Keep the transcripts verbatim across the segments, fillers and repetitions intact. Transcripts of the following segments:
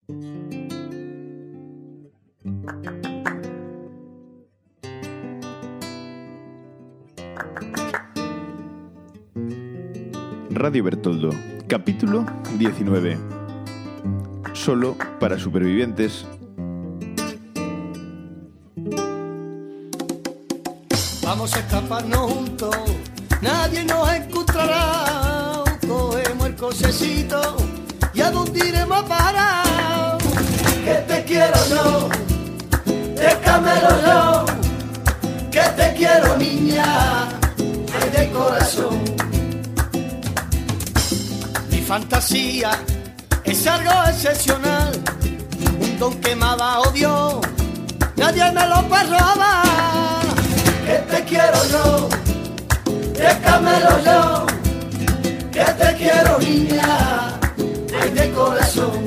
Radio Bertoldo, capítulo diecinueve. Solo para supervivientes. Vamos a escaparnos juntos, nadie nos encontrará. Cogemos el cochecito y a dónde iremos a parar. Que te quiero yo, te camelo yo, que te quiero niña, de corazón. Mi fantasía es algo excepcional, un don que me ha dado Dios, nadie me lo puede robar. Que te quiero yo, te camelo yo, que te quiero niña, de corazón.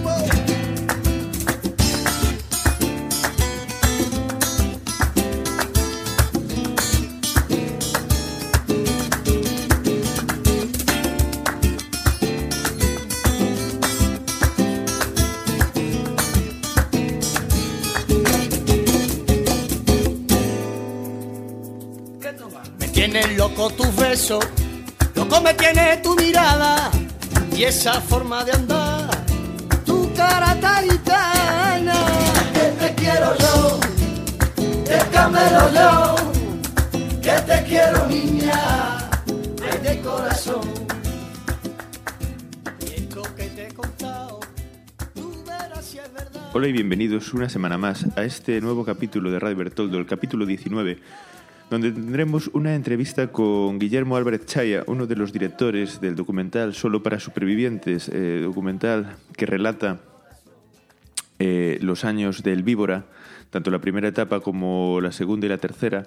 Tienes loco tus besos, loco me tiene tu mirada y esa forma de andar, tu cara taitana. Que te quiero yo, te camelo yo, que te quiero niña, de corazón. Y esto que te he contado, tú verás si es verdad. Hola y bienvenidos una semana más a este nuevo capítulo de Radio Bertoldo, el capítulo diecinueve, donde tendremos una entrevista con Guillermo Álvarez Chaya, uno de los directores del documental Solo para supervivientes, eh, documental que relata eh, los años del Víbora, tanto la primera etapa como la segunda y la tercera.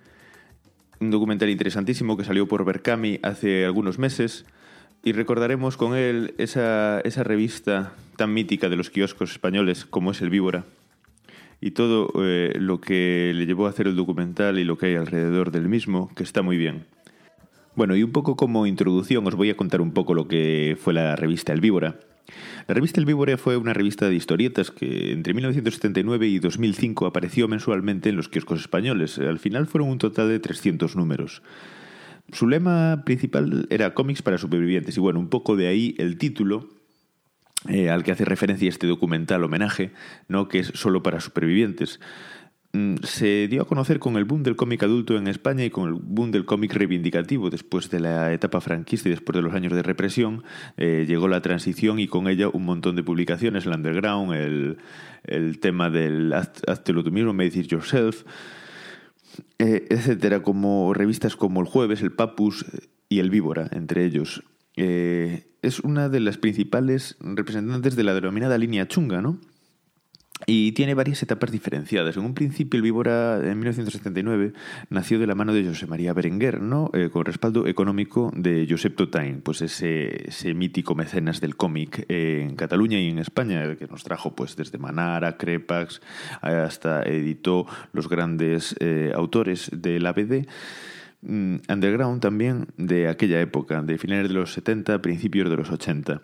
Un documental interesantísimo que salió por Berkami hace algunos meses, y recordaremos con él esa, esa revista tan mítica de los kioscos españoles como es el Víbora, y todo eh, lo que le llevó a hacer el documental y lo que hay alrededor del mismo, que está muy bien. Bueno, y un poco como introducción os voy a contar un poco lo que fue la revista El Víbora. La revista El Víbora fue una revista de historietas que entre mil novecientos setenta y nueve y dos mil cinco apareció mensualmente en los kioscos españoles. Al final fueron un total de trescientos números. Su lema principal era cómics para supervivientes, y bueno, un poco de ahí el título, Eh, al que hace referencia este documental homenaje, ¿no?, que es Solo para supervivientes. Mm, se dio a conocer con el boom del cómic adulto en España y con el boom del cómic reivindicativo después de la etapa franquista y después de los años de represión. Eh, llegó la transición y con ella un montón de publicaciones, el underground, el, el tema del haz, háztelo tú mismo, Made It Yourself, eh, etcétera, como revistas como El Jueves, El Papus y El Víbora, entre ellos. Eh, es una de las principales representantes de la denominada línea chunga, ¿no? Y tiene varias etapas diferenciadas. En un principio, el Víbora, en mil novecientos setenta y nueve, nació de la mano de José María Berenguer, ¿no?, eh, con respaldo económico de Josep Totain, pues ese, ese mítico mecenas del cómic eh, en Cataluña y en España, que nos trajo pues desde Manara, Crepax, hasta editó los grandes eh, autores del A B D. Underground también de aquella época, de finales de los setenta, principios de los ochenta.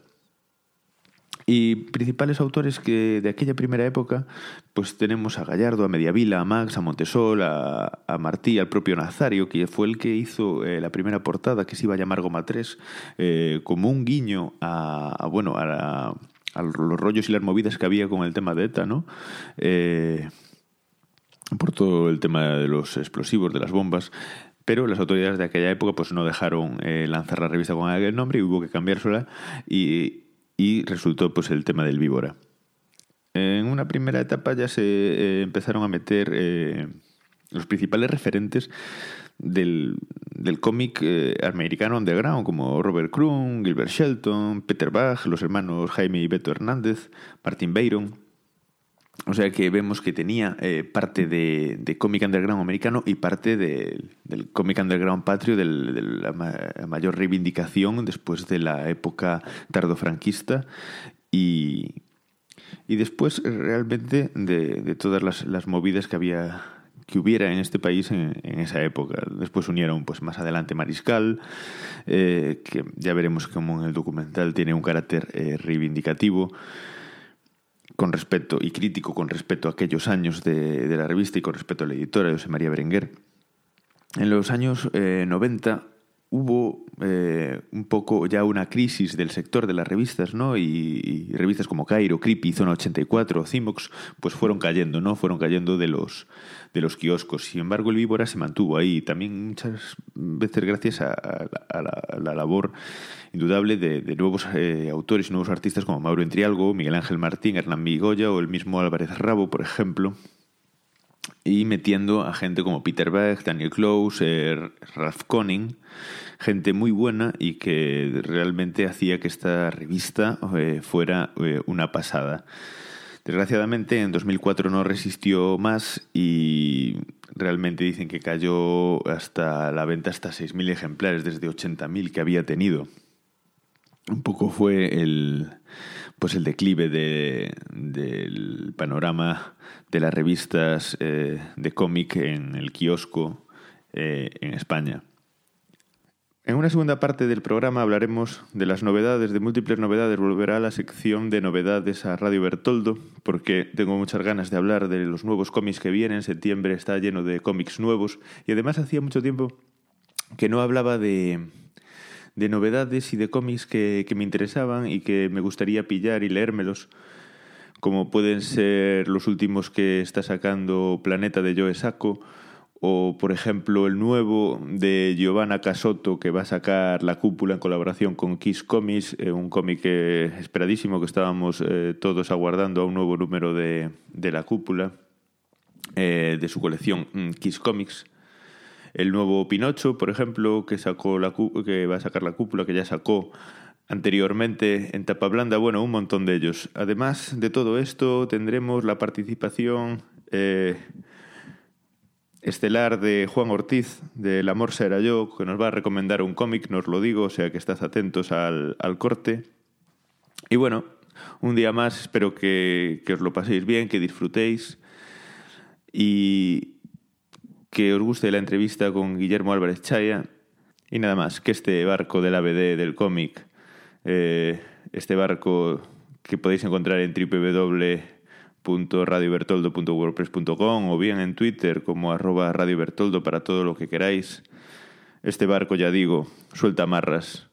Y principales autores que de aquella primera época, pues tenemos a Gallardo, a Mediavila, a Max, a Montesol, a, a Martí, al propio Nazario, que fue el que hizo eh, la primera portada, que se iba a llamar Goma tres, eh, como un guiño a, a bueno, a, la, a los rollos y las movidas que había con el tema de ETA, ¿no? Eh, por todo el tema de los explosivos, de las bombas. Pero las autoridades de aquella época pues no dejaron eh, lanzar la revista con aquel nombre y hubo que cambiársela, y, y resultó pues el tema del Víbora. En una primera etapa ya se eh, empezaron a meter eh, los principales referentes del, del cómic eh, americano underground, como Robert Crumb, Gilbert Shelton, Peter Bach, los hermanos Jaime y Beto Hernández, Martin Byron. O sea que vemos que tenía eh, parte de, de cómic underground americano y parte de, del cómic underground patrio, del, de la, ma- la mayor reivindicación después de la época tardofranquista y, y después realmente de, de todas las, las movidas que había que hubiera en este país en, en esa época. Después unieron pues más adelante Mariscal, eh, que ya veremos cómo en el documental tiene un carácter eh, reivindicativo. con respecto y crítico con respecto a aquellos años de, de la revista y con respecto a la editora José María Berenguer. En los años eh, noventa hubo eh, un poco ya una crisis del sector de las revistas, ¿no? Y, y revistas como Cairo, Creepy, Zona ochenta y cuatro, Cimox, pues fueron cayendo, ¿no? Fueron cayendo de los, de los kioscos. Sin embargo, el Víbora se mantuvo ahí, también muchas veces gracias a, a, a, la, a la labor indudable de, de nuevos eh, autores y nuevos artistas como Mauro Entrialgo, Miguel Ángel Martín, Hernán Migoya o el mismo Álvarez Rabo, por ejemplo, y metiendo a gente como Peter Beck, Daniel Close, eh, Ralph Koning, gente muy buena y que realmente hacía que esta revista eh, fuera eh, una pasada. Desgraciadamente en dos mil cuatro no resistió más y realmente dicen que cayó hasta la venta hasta seis mil ejemplares desde ochenta mil que había tenido. Un poco fue el, pues el declive de, del panorama de las revistas eh, de cómic en el kiosco eh, en España. En una segunda parte del programa hablaremos de las novedades, de múltiples novedades. Volverá la sección de novedades a Radio Bertoldo, porque tengo muchas ganas de hablar de los nuevos cómics que vienen. Septiembre está lleno de cómics nuevos y además hacía mucho tiempo que no hablaba de, de novedades y de cómics que, que me interesaban y que me gustaría pillar y leérmelos, como pueden ser los últimos que está sacando Planeta de Joe Sacco, o, por ejemplo, el nuevo de Giovanna Casotto, que va a sacar La Cúpula en colaboración con Kiss Comics, eh, un cómic eh, esperadísimo que estábamos eh, todos aguardando a un nuevo número de, de La Cúpula, eh, de su colección mm, Kiss Comics. El nuevo Pinocho, por ejemplo, que, sacó la, que va a sacar La Cúpula, que ya sacó anteriormente en tapa blanda. Bueno, un montón de ellos. Además de todo esto, tendremos la participación Eh, estelar de Juan Ortiz, de El amor será yo, que nos va a recomendar un cómic, nos lo digo, o sea que estad atentos al, al corte. Y bueno, un día más, espero que, que os lo paséis bien, que disfrutéis y que os guste la entrevista con Guillermo Álvarez Chaya. Y nada más, que este barco del A B D del cómic, eh, este barco que podéis encontrar en doble u doble u doble punto radio bertoldo punto wordpress punto com o bien en Twitter como arroba Radio Bertoldo para todo lo que queráis. Este barco, ya digo, suelta amarras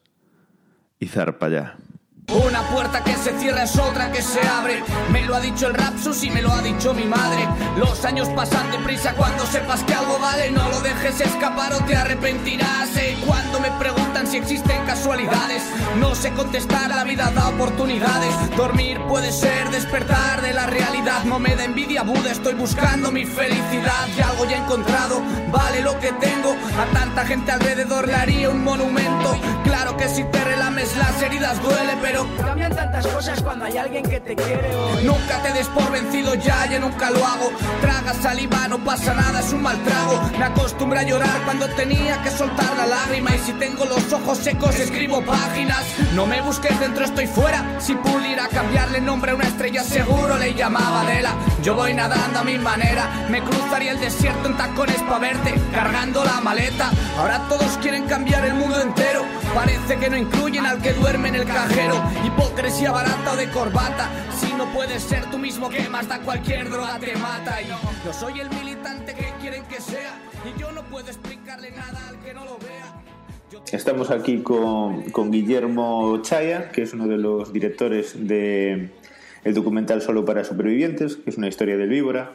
y zarpa ya. Una puerta que se cierra es otra que se abre. Me lo ha dicho el Rapsus y me lo ha dicho mi madre. Los años pasan deprisa cuando sepas que algo vale. No lo dejes escapar o te arrepentirás. eh. Cuando me preguntan si existen casualidades, no sé contestar, la vida da oportunidades. Dormir puede ser despertar de la realidad. No me da envidia Buda, estoy buscando mi felicidad. Y algo ya he encontrado, vale lo que tengo. A tanta gente alrededor le haría un monumento. Claro que si te relames las heridas duele, pero cambian tantas cosas cuando hay alguien que te quiere hoy. Nunca te des por vencido ya, yo nunca lo hago. Traga saliva, no pasa nada, es un mal trago. Me acostumbré a llorar cuando tenía que soltar la lágrima. Y si tengo los ojos secos escribo páginas. No me busques dentro, estoy fuera. Si pudiera cambiarle nombre a una estrella seguro le llamaba Adela. Yo voy nadando a mi manera, me cruzaría el desierto en tacones pa' verte, cargando la maleta. Ahora todos quieren cambiar el mundo entero, parece que no incluyen al que duerme en el cajero. Hipocresía barata o de corbata, si no puedes ser tú mismo, que más da, cualquier droga te mata. Y yo soy el militante que quieren que sea, y yo no puedo explicarle nada al que no lo vea. Estamos aquí con, con Guillermo Chaya, que es uno de los directores de el documental Solo para Supervivientes, que es una historia del Víbora,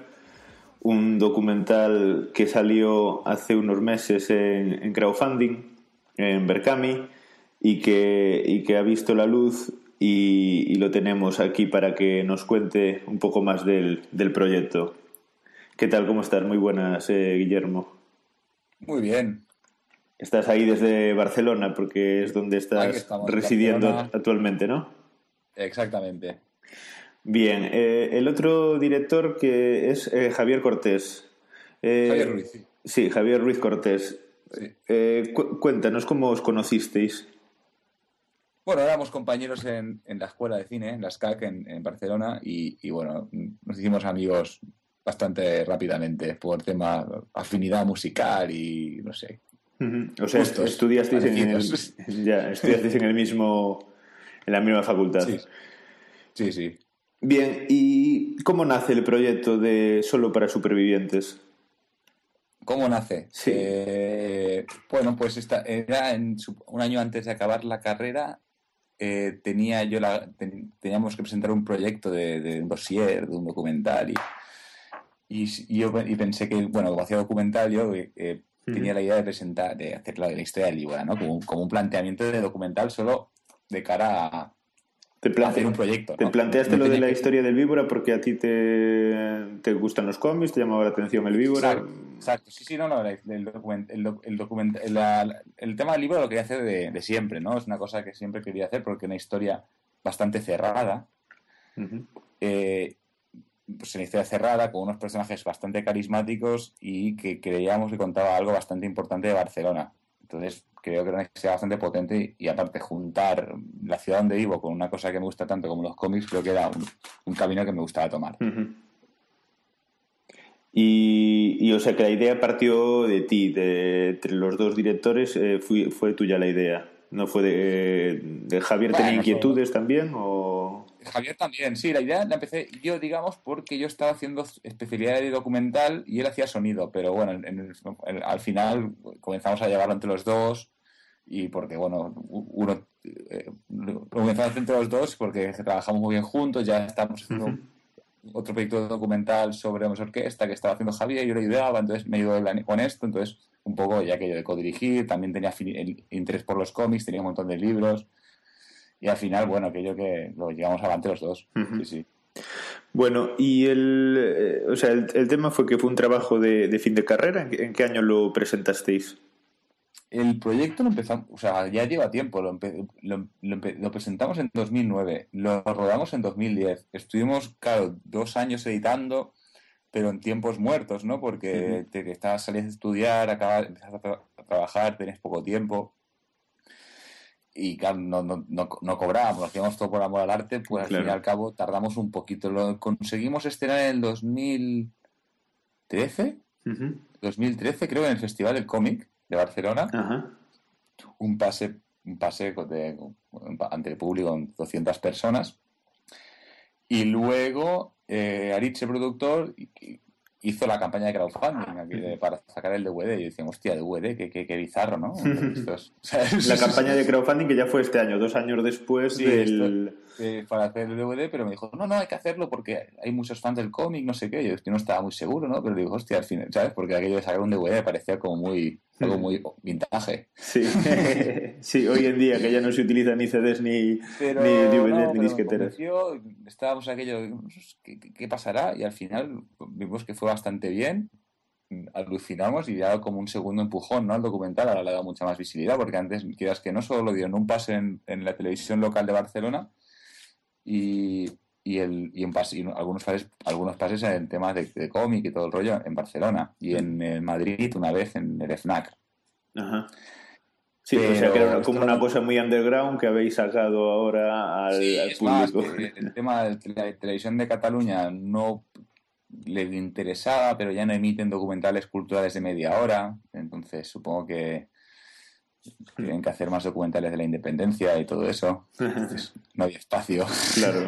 un documental que salió hace unos meses en, en crowdfunding, en Berkami, y que, y que ha visto la luz y, y lo tenemos aquí para que nos cuente un poco más del, del proyecto. ¿Qué tal? ¿Cómo estás? Muy buenas, eh, Guillermo. Muy bien. Estás ahí desde Barcelona porque es donde estás estamos, residiendo Barcelona. Actualmente, ¿no? Exactamente. Bien. Eh, el otro director que es eh, Javier Cortés. Eh, Javier Ruiz. Sí, sí Javier Ruiz Cortés. Sí. Eh, cu- cuéntanos cómo os conocisteis. Bueno, éramos compañeros en, en la escuela de cine, en la S C A C en, en Barcelona, y, y bueno, nos hicimos amigos bastante rápidamente por tema afinidad musical y no sé. Uh-huh. O sea, Justos, estudiasteis en el, ya, estudiasteis en el mismo, en la misma facultad. Sí, sí. sí. Bien, y ¿Y cómo nace el proyecto de Solo para Supervivientes? ¿Cómo nace? Sí. Eh, bueno, pues esta, era en su, un año antes de acabar la carrera. Eh, tenía yo la, ten, teníamos que presentar un proyecto de, de un dossier, de un documental y, y, y yo y pensé que, bueno, como hacía documental yo eh, uh-huh. tenía la idea de presentar, de hacer la, la historia del Víbora, ¿no? Como, como un planteamiento de documental solo de cara a, te plante- a hacer un proyecto, Te ¿no? planteaste no lo de la que... historia del Víbora porque a ti te, te gustan los cómics, te llamaba la atención el Víbora. Exacto, exacto. Sí, sí, no, no, el, el, document, el, el, document, la, el tema del libro lo quería hacer de, de siempre, ¿no? Es una cosa que siempre quería hacer porque es una historia bastante cerrada. Uh-huh. Eh, pues una historia cerrada con unos personajes bastante carismáticos y que creíamos que contaba algo bastante importante de Barcelona. Entonces creo que era una historia bastante potente y, y aparte juntar la ciudad donde vivo con una cosa que me gusta tanto como los cómics, creo que era un, un camino que me gustaba tomar. Uh-huh. Y, y o sea que la idea partió de ti, de entre los dos directores, eh, fue, fue tuya la idea. ¿No fue de, de Javier? Bueno, tenía inquietudes no. también? O... Javier también, sí, la idea la empecé yo, digamos, porque yo estaba haciendo especialidad de documental y él hacía sonido, pero bueno, en el, en, al final comenzamos a llevarlo entre los dos y porque, bueno, uno eh, lo comenzamos entre los dos porque trabajamos muy bien juntos, ya estamos haciendo uh-huh. otro proyecto de documental sobre una orquesta que estaba haciendo Javier y yo lo ayudaba, entonces me ayudó con esto, entonces un poco ya que yo de codirigir, también tenía el interés por los cómics, tenía un montón de libros. Y al final, bueno, aquello que lo llevamos adelante los dos. Uh-huh. Sí, sí. Bueno, y el, eh, o sea, el, el tema fue que fue un trabajo de, de fin de carrera. ¿En qué, en qué año lo presentasteis? El proyecto lo empezamos, o sea, ya lleva tiempo. Lo, empe, lo, lo, lo presentamos en dos mil nueve, lo rodamos en dos mil diez. Estuvimos, claro, dos años editando, pero en tiempos muertos, ¿no? Porque uh-huh. te, estabas saliendo a estudiar, acabas, empezás a, tra- a trabajar, tenés poco tiempo. Y claro, no, no, no, no cobrábamos, lo hacíamos todo por amor al arte, pues claro. Al fin y al cabo tardamos un poquito. Lo conseguimos estrenar en el dos mil trece, uh-huh. dos mil trece creo, en el Festival del Cómic de Barcelona. Uh-huh. Un pase, un pase de, ante el público con doscientas personas. Y luego eh, Aritz, el productor, hizo la campaña de crowdfunding aquí de, para sacar el D V D. Y decíamos, hostia, D V D, qué, qué, qué bizarro, ¿no? Estos, la campaña de crowdfunding que ya fue este año, dos años después sí, del... Esto, eh, para hacer el D V D, pero me dijo, no, no, hay que hacerlo porque hay muchos fans del cómic, no sé qué. Yo, yo no estaba muy seguro, ¿no? Pero digo, hostia, al final, ¿sabes? Porque aquello de sacar un D V D parecía como muy... algo muy vintage. Sí, sí, hoy en día que ya no se utilizan ni C Ds ni, pero, ni D V Ds no, ni disqueteras. Estábamos aquello, ¿qué, ¿qué pasará? Y al final vimos que fue bastante bien, alucinamos y ya como un segundo empujón, ¿no? Al documental ahora le ha dado mucha más visibilidad porque antes, quieras que no, solo lo dieron un pase en, en la televisión local de Barcelona y... y, el, y, en pas, y algunos pases algunos pases en temas de, de cómic y todo el rollo en Barcelona y en, en Madrid una vez en el FNAC. Ajá. Sí, pero, o sea que era como una cosa muy underground que habéis sacado ahora al, sí, al es público. Más, el tema de la televisión de Cataluña no le interesaba, pero ya no emiten documentales culturales de media hora, entonces supongo que tienen que hacer más documentales de la independencia y todo eso. Entonces, no había espacio. Claro.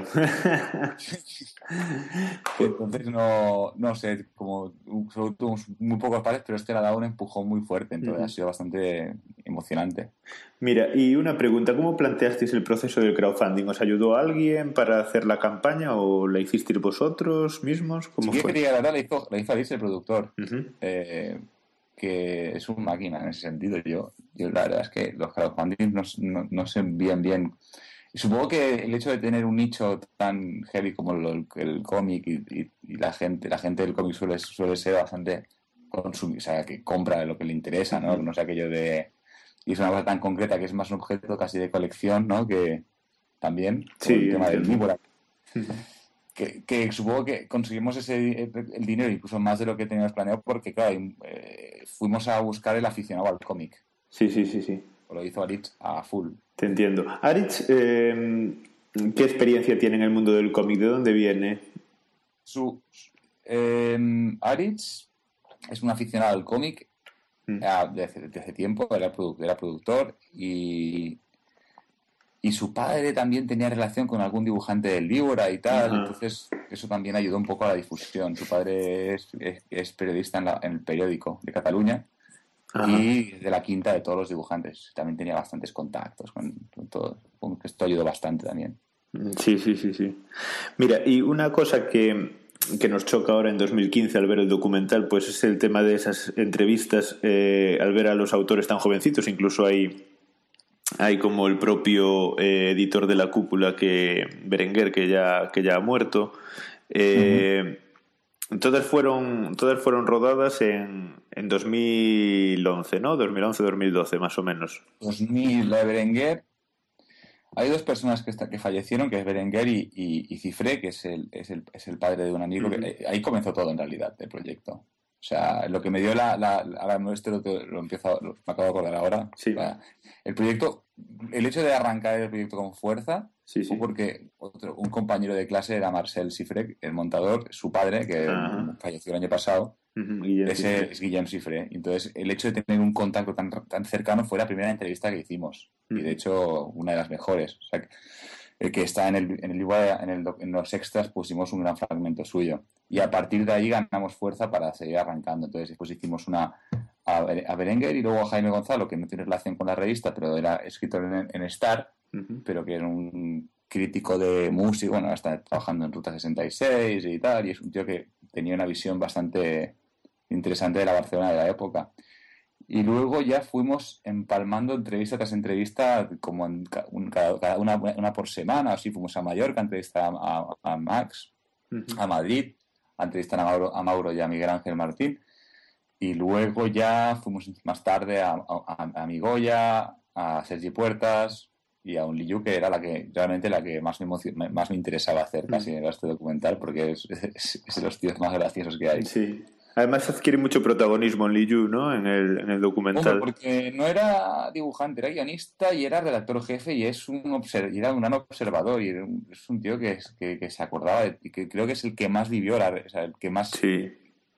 Entonces, no, no sé, como solo tuvimos muy pocos pares, pero este le ha dado un empujón muy fuerte. Entonces, uh-huh. ha sido bastante emocionante. Mira, y una pregunta, ¿cómo planteasteis el proceso del crowdfunding? ¿Os ayudó alguien para hacer la campaña o la hicisteis vosotros mismos? ¿Cómo sí, fue? Que la verdad la hizo, la hizo Alice, el productor. Uh-huh. Eh, que es un máquina en ese sentido. Yo, yo la verdad es que los crowdfunding no, no, no sé bien bien. Y supongo que el hecho de tener un nicho tan heavy como el, el cómic y, y, y la gente la gente del cómic suele, suele ser bastante consumir, o sea, que compra lo que le interesa, ¿no? No sé, aquello de... Y es una cosa tan concreta que es más un objeto casi de colección, ¿no? Que también, sí, el tema del Víbora. Uh-huh. Que, que supongo que conseguimos ese el dinero incluso más de lo que teníamos planeado porque, claro, eh, fuimos a buscar el aficionado al cómic. Sí, sí, sí, sí. Lo hizo Aritz a full. Te entiendo. Aritz, eh, ¿qué experiencia tiene en el mundo del cómic? ¿De dónde viene? Su, eh, Aritz es un aficionado al cómic mm. desde, desde hace tiempo, era, produ- era productor y... y su padre también tenía relación con algún dibujante del Víbora y tal, Ajá. entonces eso también ayudó un poco a la difusión. Su padre es, es, es periodista en, la, en el periódico de Cataluña. Ajá. Y de la quinta de todos los dibujantes. También tenía bastantes contactos con, con todo. Con que esto ayudó bastante también. Sí, sí, sí, sí. Mira, y una cosa que, que nos choca ahora en dos mil quince al ver el documental, pues es el tema de esas entrevistas, eh, al ver a los autores tan jovencitos. Incluso hay, hay como el propio eh, editor de La Cúpula, que Berenguer, que ya, que ya ha muerto. Eh, uh-huh. Todas fueron, todas fueron rodadas en, en dos mil once, ¿no? dos mil once, dos mil doce, más o menos. dos mil, la de Berenguer. Hay dos personas que, está, que fallecieron, que es Berenguer y, y, y Cifré, que es el, es, el, es el padre de un amigo. Uh-huh. Que, ahí comenzó todo, en realidad, el proyecto. O sea, lo que me dio la... la, la ahora esto lo, lo empiezo, lo, me acabo de acordar ahora. Sí. La, el proyecto, el hecho de arrancar el proyecto con fuerza, sí, sí. fue porque otro, un compañero de clase era Marcel Cifré, el montador, su padre, que uh-huh. falleció el año pasado. Uh-huh. Ese es Guillem Cifré. Entonces, el hecho de tener un contacto tan, tan cercano fue la primera entrevista que hicimos. Uh-huh. Y de hecho, una de las mejores. O sea, que, el que está en el, en el en, el, en los extras pusimos un gran fragmento suyo. Y a partir de ahí ganamos fuerza para seguir arrancando. Entonces, después hicimos una a, a Berenguer y luego a Jaime Gonzalo, que no tiene relación con la revista, pero era escritor en, en Star, uh-huh. pero que era un crítico de música, bueno, está trabajando en Ruta sesenta y seis y tal, y es un tío que tenía una visión bastante interesante de la Barcelona de la época. Y luego ya fuimos empalmando entrevista tras entrevista, como en un, cada una, una por semana, así fuimos a Mallorca a entrevistar a, a, a Max, uh-huh. a Madrid, a entrevistar a Mauro, a Mauro y a Miguel Ángel Martín, y luego ya fuimos más tarde a, a, a Migoya, a Sergi Puertas y a un Liu, que era la que realmente la que más me, emocion- más me interesaba hacer casi en este documental, porque es, es, es de los tíos más graciosos que hay. Sí. Además adquiere mucho protagonismo en Liu, ¿no? En el, en el documental. Bueno, porque no era dibujante, era guionista y era redactor jefe y es un observ- y era un gran observador y un, es un tío que, es, que, que se acordaba de, y que creo que es el que más vivió, la, o sea, el que más sí.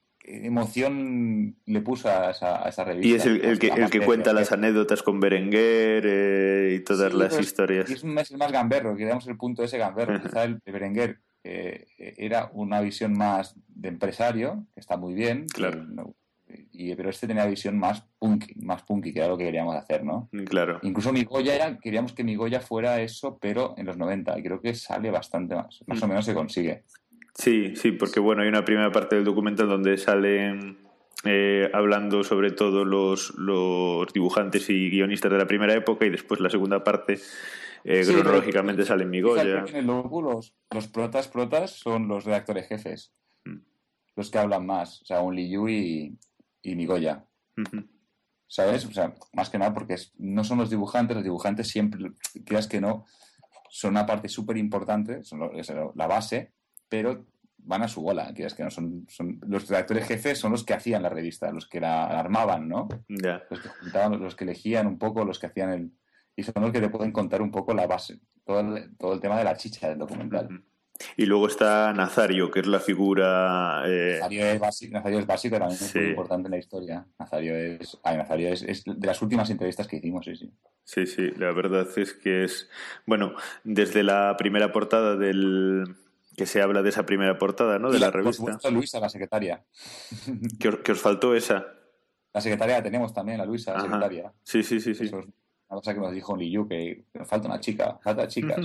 emoción le puso a esa, a esa revista. Y es el, el que, el que cuenta las anécdotas con Berenguer eh, y todas sí, las pues, historias. Y es, un, es el más gamberro, que digamos el punto de ese gamberro. Quizá el de Berenguer eh, era una visión más de empresario, que está muy bien, claro. y, y, pero este tenía visión más punky, más punky, que era lo que queríamos hacer, ¿no? Claro. Incluso Migoya era, queríamos que Migoya fuera eso, pero en los noventa, y creo que sale bastante más, más mm. o menos se consigue. Sí, sí, porque bueno, hay una primera parte del documental donde salen eh, hablando sobre todo los, los dibujantes y guionistas de la primera época, y después la segunda parte eh, sí, cronológicamente sale Migoya. En el logo, los, los protas protas son los redactores jefes, mm. los que hablan más, o sea, un Liu y, y Migoya. Uh-huh. ¿Sabes? O sea, más que nada porque es, no son los dibujantes, los dibujantes siempre, quieras que no, son una parte súper importante, son lo, es la base, pero van a su bola, que es que no son, son los redactores jefes son los que hacían la revista, los que la, la armaban, ¿no? Yeah. Los que juntaban, los que elegían un poco, los que hacían el y son los que te pueden contar un poco la base, todo el, todo el tema de la chicha del documental. Uh-huh. Y luego está Nazario, que es la figura eh... Nazario es básico, Nazario es básico, también sí. Es muy importante en la historia. Nazario es, ay, Nazario es, es de las últimas entrevistas que hicimos, sí, sí. Sí, sí, la verdad es que es bueno, desde la primera portada del que se habla de esa primera portada, ¿no? De la, la revista. Por supuesto, Luisa, la secretaria. ¿Que os, que os faltó esa? La secretaria la tenemos también, la Luisa, la Ajá. secretaria. Sí, sí, sí, sí. Eso es una cosa que nos dijo Liu, que nos falta una chica, falta chicas.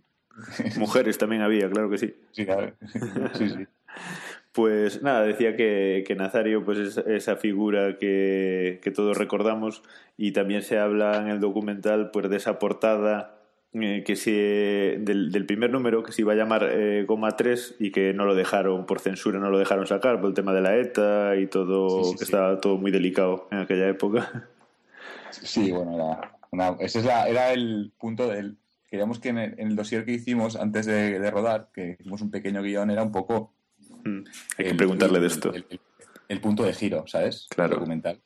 Mujeres también había, claro que sí. Sí, claro. Sí, sí. Pues nada, decía que, que Nazario pues es esa figura que, que todos recordamos, y también se habla en el documental pues de esa portada eh, que se, del, del primer número, que se iba a llamar eh, Goma tres, y que no lo dejaron por censura, no lo dejaron sacar por el tema de la ETA y todo, sí, sí, que sí. Estaba todo muy delicado en aquella época. Sí, bueno, era, una, ese es la, era el punto del... Queríamos que en el, en el dossier que hicimos antes de, de rodar, que hicimos un pequeño guión, era un poco... Mm, hay que el, preguntarle el, de esto. El, el, el punto de giro, ¿sabes? Claro. El documental.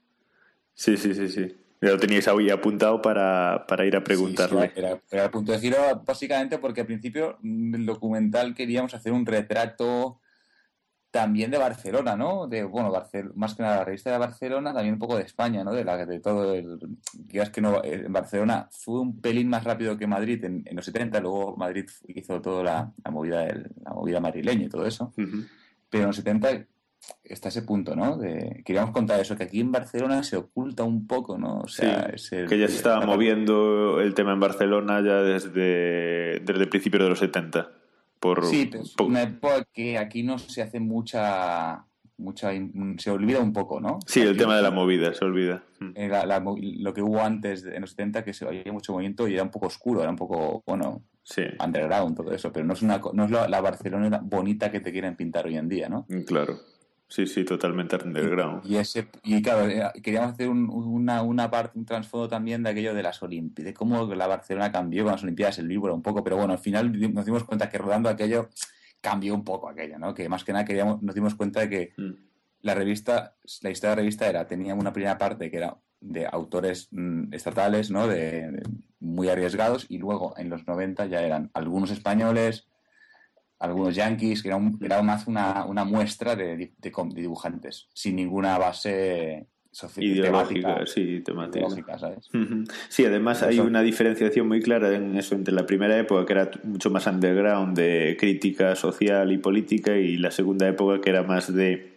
Sí, sí, sí, sí. Ya lo teníais ahí apuntado para, para ir a preguntarle. Sí, sí, era, era el punto de giro básicamente porque al principio del documental queríamos hacer un retrato también de Barcelona, ¿no? De, bueno, Barcel más que nada la revista de Barcelona, también un poco de España, ¿no? De la de todo el... Digas que no, en Barcelona fue un pelín más rápido que Madrid en, en los setenta, luego Madrid hizo toda la, la movida del, la movida madrileña y todo eso, uh-huh. Pero en los setenta está ese punto, ¿no? De, queríamos contar eso, que aquí en Barcelona se oculta un poco, ¿no? O sea, sí, es el, que ya se estaba moviendo el tema en Barcelona ya desde, desde principios de los setenta. Por, sí, pero es por... una época que aquí no se hace mucha, mucha se olvida un poco, ¿no? Sí, aquí, el tema de la movida se olvida. La, la, lo que hubo antes en los setenta, que se había mucho movimiento y era un poco oscuro, era un poco, bueno, sí. underground, todo eso, pero no es una no es la, la Barcelona bonita que te quieren pintar hoy en día, ¿no? Claro. Sí, sí, totalmente underground. Y, y ese y claro, queríamos hacer un, una, una parte, un trasfondo también de aquello de las Olimpiadas, de cómo la Barcelona cambió con las Olimpiadas, el libro un poco, pero bueno, al final nos dimos cuenta que rodando aquello cambió un poco aquello, ¿no? Que más que nada queríamos, nos dimos cuenta de que mm. la revista, la historia de la revista era, tenía una primera parte que era de autores mm, estatales, ¿no? De, de muy arriesgados, y luego en los noventa ya eran algunos españoles, algunos yanquis, que era, un, era más una, una muestra de, de, de dibujantes, sin ninguna base soci- ideológica, temática, sí, temática. ideológica, ¿sabes? Uh-huh. Sí, además Por hay eso... una diferenciación muy clara en eso entre la primera época, que era mucho más underground, de crítica social y política, y la segunda época, que era más de...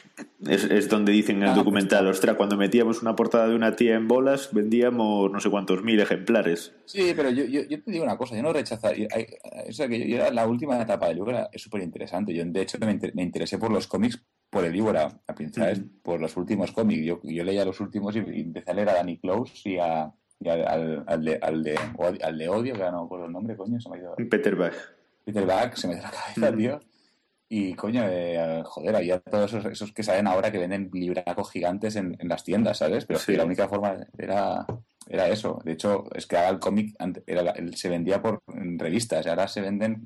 Es, es donde dicen en el ah, documental, pues, ostras, cuando metíamos una portada de una tía en bolas, vendíamos no sé cuántos mil ejemplares. Sí, pero yo, yo, yo te digo una cosa, yo no rechazaría. O sea, que yo, yo, la última etapa del libro es súper interesante. Yo, de hecho, me, inter, me interesé por los cómics, por el libro, a, ¿sabes? Uh-huh. Por los últimos cómics. Yo, yo leía los últimos y, y empecé a leer a Danny Close y, a, y al, al, al, de, al, de, al de Odio, que ahora no me acuerdo el nombre, coño, se me ha ido. Peter Bach. Peter Bach, se me dio la cabeza, uh-huh. tío. Y, coño, eh, joder, había todos esos, esos que salen ahora que venden libracos gigantes en, en las tiendas, ¿sabes? Pero sí. La única forma era, era eso. De hecho, es que ahora el cómic era, se vendía por en revistas, y ahora se venden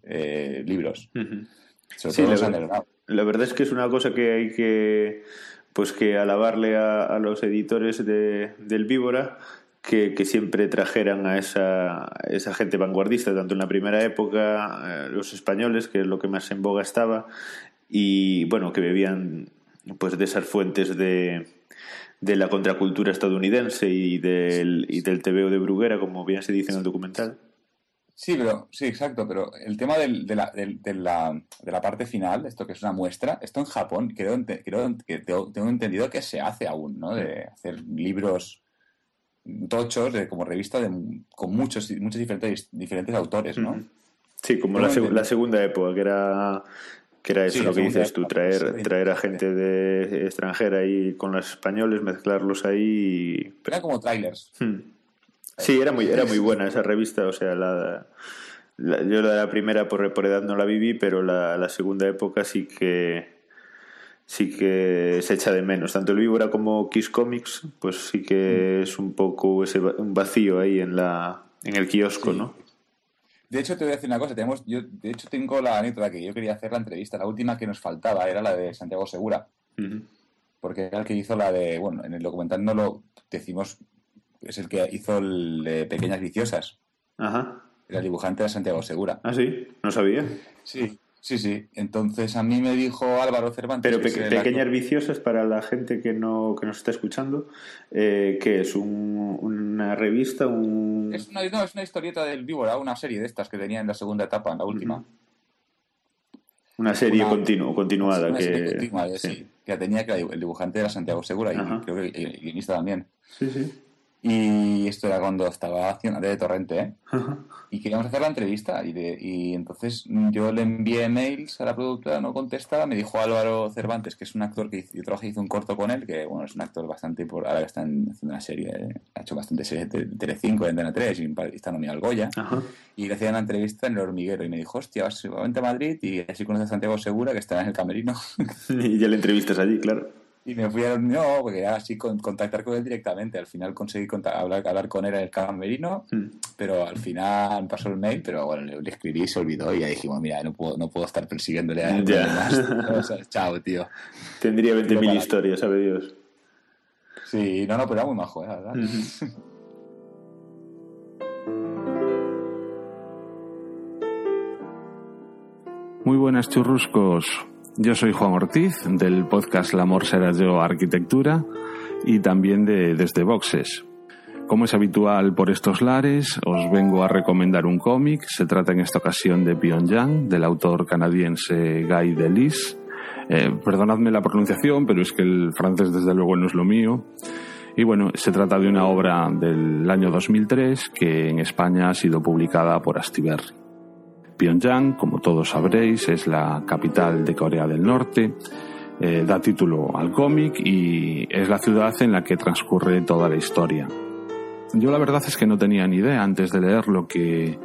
eh, libros. Uh-huh. Sobre sí, todo la, los ver, underground. La verdad es que es una cosa que hay que, pues que alabarle a, a los editores de, del Víbora, Que, que siempre trajeran a esa, a esa gente vanguardista, tanto en la primera época, eh, los españoles, que es lo que más en boga estaba, y bueno, que bebían pues de esas fuentes de, de la contracultura estadounidense y del, y del tebeo de Bruguera, como bien se dice en el documental. Sí, pero sí, exacto, pero el tema del, de, la, de, de, la, de la parte final, esto que es una muestra, esto en Japón, creo, creo que tengo, tengo entendido que se hace aún, ¿no? De hacer libros tochos de, como revista de, con muchos muchos diferentes diferentes autores, ¿no? Sí, como la, seg- la segunda época, que era que era eso, sí, lo que dices tú, traer traer a gente de extranjera y con los españoles, mezclarlos ahí y... Era como trailers. Sí, era muy era muy buena esa revista, o sea, la, la yo la de la primera por, por edad no la viví, pero la, la segunda época sí que sí que se echa de menos. Tanto el Víbora como Kiss Comics, pues sí que es un poco ese un vacío ahí en la en el kiosco, sí. ¿no? De hecho, te voy a decir una cosa. Tenemos, yo, de hecho, tengo la anécdota que yo quería hacer la entrevista. La última que nos faltaba era la de Santiago Segura. Uh-huh. Porque era el que hizo la de... Bueno, en el documental no lo decimos... Es el que hizo el de Pequeñas Viciosas. Ajá. Era el dibujante de Santiago Segura. ¿Ah, sí? No sabía. Sí. Sí, sí. Entonces a mí me dijo Álvaro Cervantes... Pero pe- Pequeñas Viciosas, para la gente que no que nos está escuchando, eh, ¿qué es? Un, ¿Una revista? Un... Es una, no, es una historieta del Víbora, una serie de estas que tenía en la segunda etapa, en la última. Uh-huh. Una serie una, continu- continuada. Una que, serie continuada, sí. sí. Que tenía que el dibujante era Santiago Segura y uh-huh. creo que el guionista también. Sí, sí. Y esto era cuando estaba haciendo de Torrente, ¿eh? Uh-huh. Y queríamos hacer la entrevista y, de, y entonces yo le envié mails a la productora, no contestaba, me dijo Álvaro Cervantes, que es un actor que hizo, yo trabajé, hice un corto con él, que bueno, es un actor bastante, por ahora que está haciendo una serie, eh, ha hecho bastante series de Telecinco, de Antena tres, y está nominado al Goya, uh-huh. y le hacía una entrevista en El Hormiguero, y me dijo, hostia, vas a Madrid, y así conoces a Santiago Segura, que estará en el camerino. Y ya le entrevistas allí, claro. Y me fui a... No, porque era así con, contactar con él directamente. Al final conseguí contact, hablar, hablar con él en el camerino, mm. pero al final pasó el mail, pero bueno, le, le escribí y se olvidó y ya dijimos, mira, no puedo, no puedo estar persiguiéndole a él más. O sea, chao, tío. Tendría veinte mil historias, sabe Dios. Sí, no, no, pero era muy majo, ¿eh? La verdad. Mm-hmm. Muy buenas, churruscos. Yo soy Juan Ortiz, del podcast La Amor Será Yo Arquitectura, y también de Desde Boxes. Como es habitual por estos lares, os vengo a recomendar un cómic. Se trata en esta ocasión de Pyongyang, del autor canadiense Guy Delis. Eh, perdonadme la pronunciación, pero es que el francés desde luego no es lo mío. Y bueno, se trata de una obra del año dos mil tres que en España ha sido publicada por Astiberri. Pyongyang, como todos sabréis, es la capital de Corea del Norte, eh, da título al cómic y es la ciudad en la que transcurre toda la historia. Yo la verdad es que no tenía ni idea antes de leerlo que,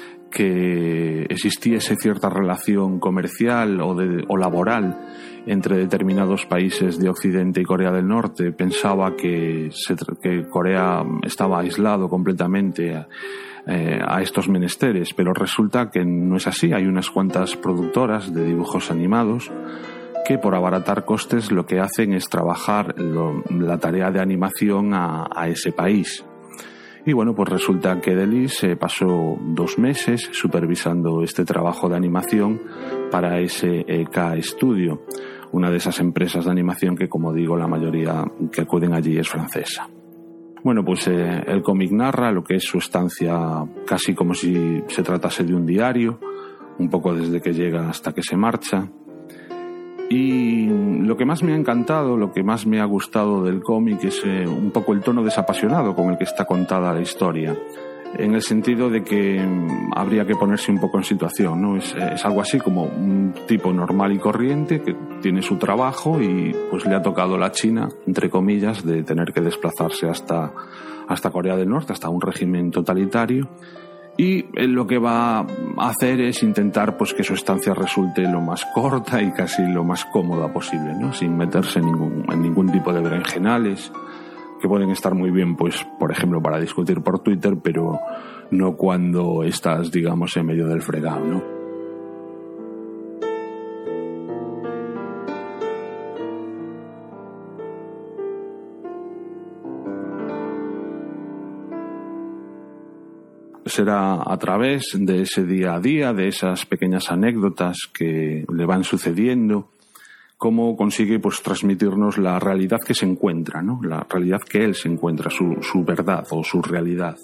que existiese cierta relación comercial o, de, o laboral entre determinados países de Occidente y Corea del Norte. Pensaba que, se, que Corea estaba aislado completamente a, eh, a estos menesteres, pero resulta que no es así. Hay unas cuantas productoras de dibujos animados que por abaratar costes lo que hacen es trabajar lo, la tarea de animación a, a ese país. Y bueno, pues resulta que Delis se pasó dos meses supervisando este trabajo de animación para S E K Studio, una de esas empresas de animación que, como digo, la mayoría que acuden allí es francesa. Bueno, pues eh, el cómic narra lo que es su estancia casi como si se tratase de un diario, un poco desde que llega hasta que se marcha. Y lo que más me ha encantado, lo que más me ha gustado del cómic es eh, un poco el tono desapasionado con el que está contada la historia, en el sentido de que mm, habría que ponerse un poco en situación, ¿no? Es, es algo así como un tipo normal y corriente que tiene su trabajo y pues le ha tocado la china, entre comillas, de tener que desplazarse hasta, hasta Corea del Norte, hasta un régimen totalitario. Y lo que va a hacer es intentar pues que su estancia resulte lo más corta y casi lo más cómoda posible, ¿no? Sin meterse en ningún, en ningún tipo de berenjenales, que pueden estar muy bien, pues, por ejemplo, para discutir por Twitter, pero no cuando estás, digamos, en medio del fregado, ¿no? Será a través de ese día a día, de esas pequeñas anécdotas que le van sucediendo, cómo consigue pues transmitirnos la realidad que se encuentra, ¿no? La realidad que él se encuentra, su, su verdad o su realidad.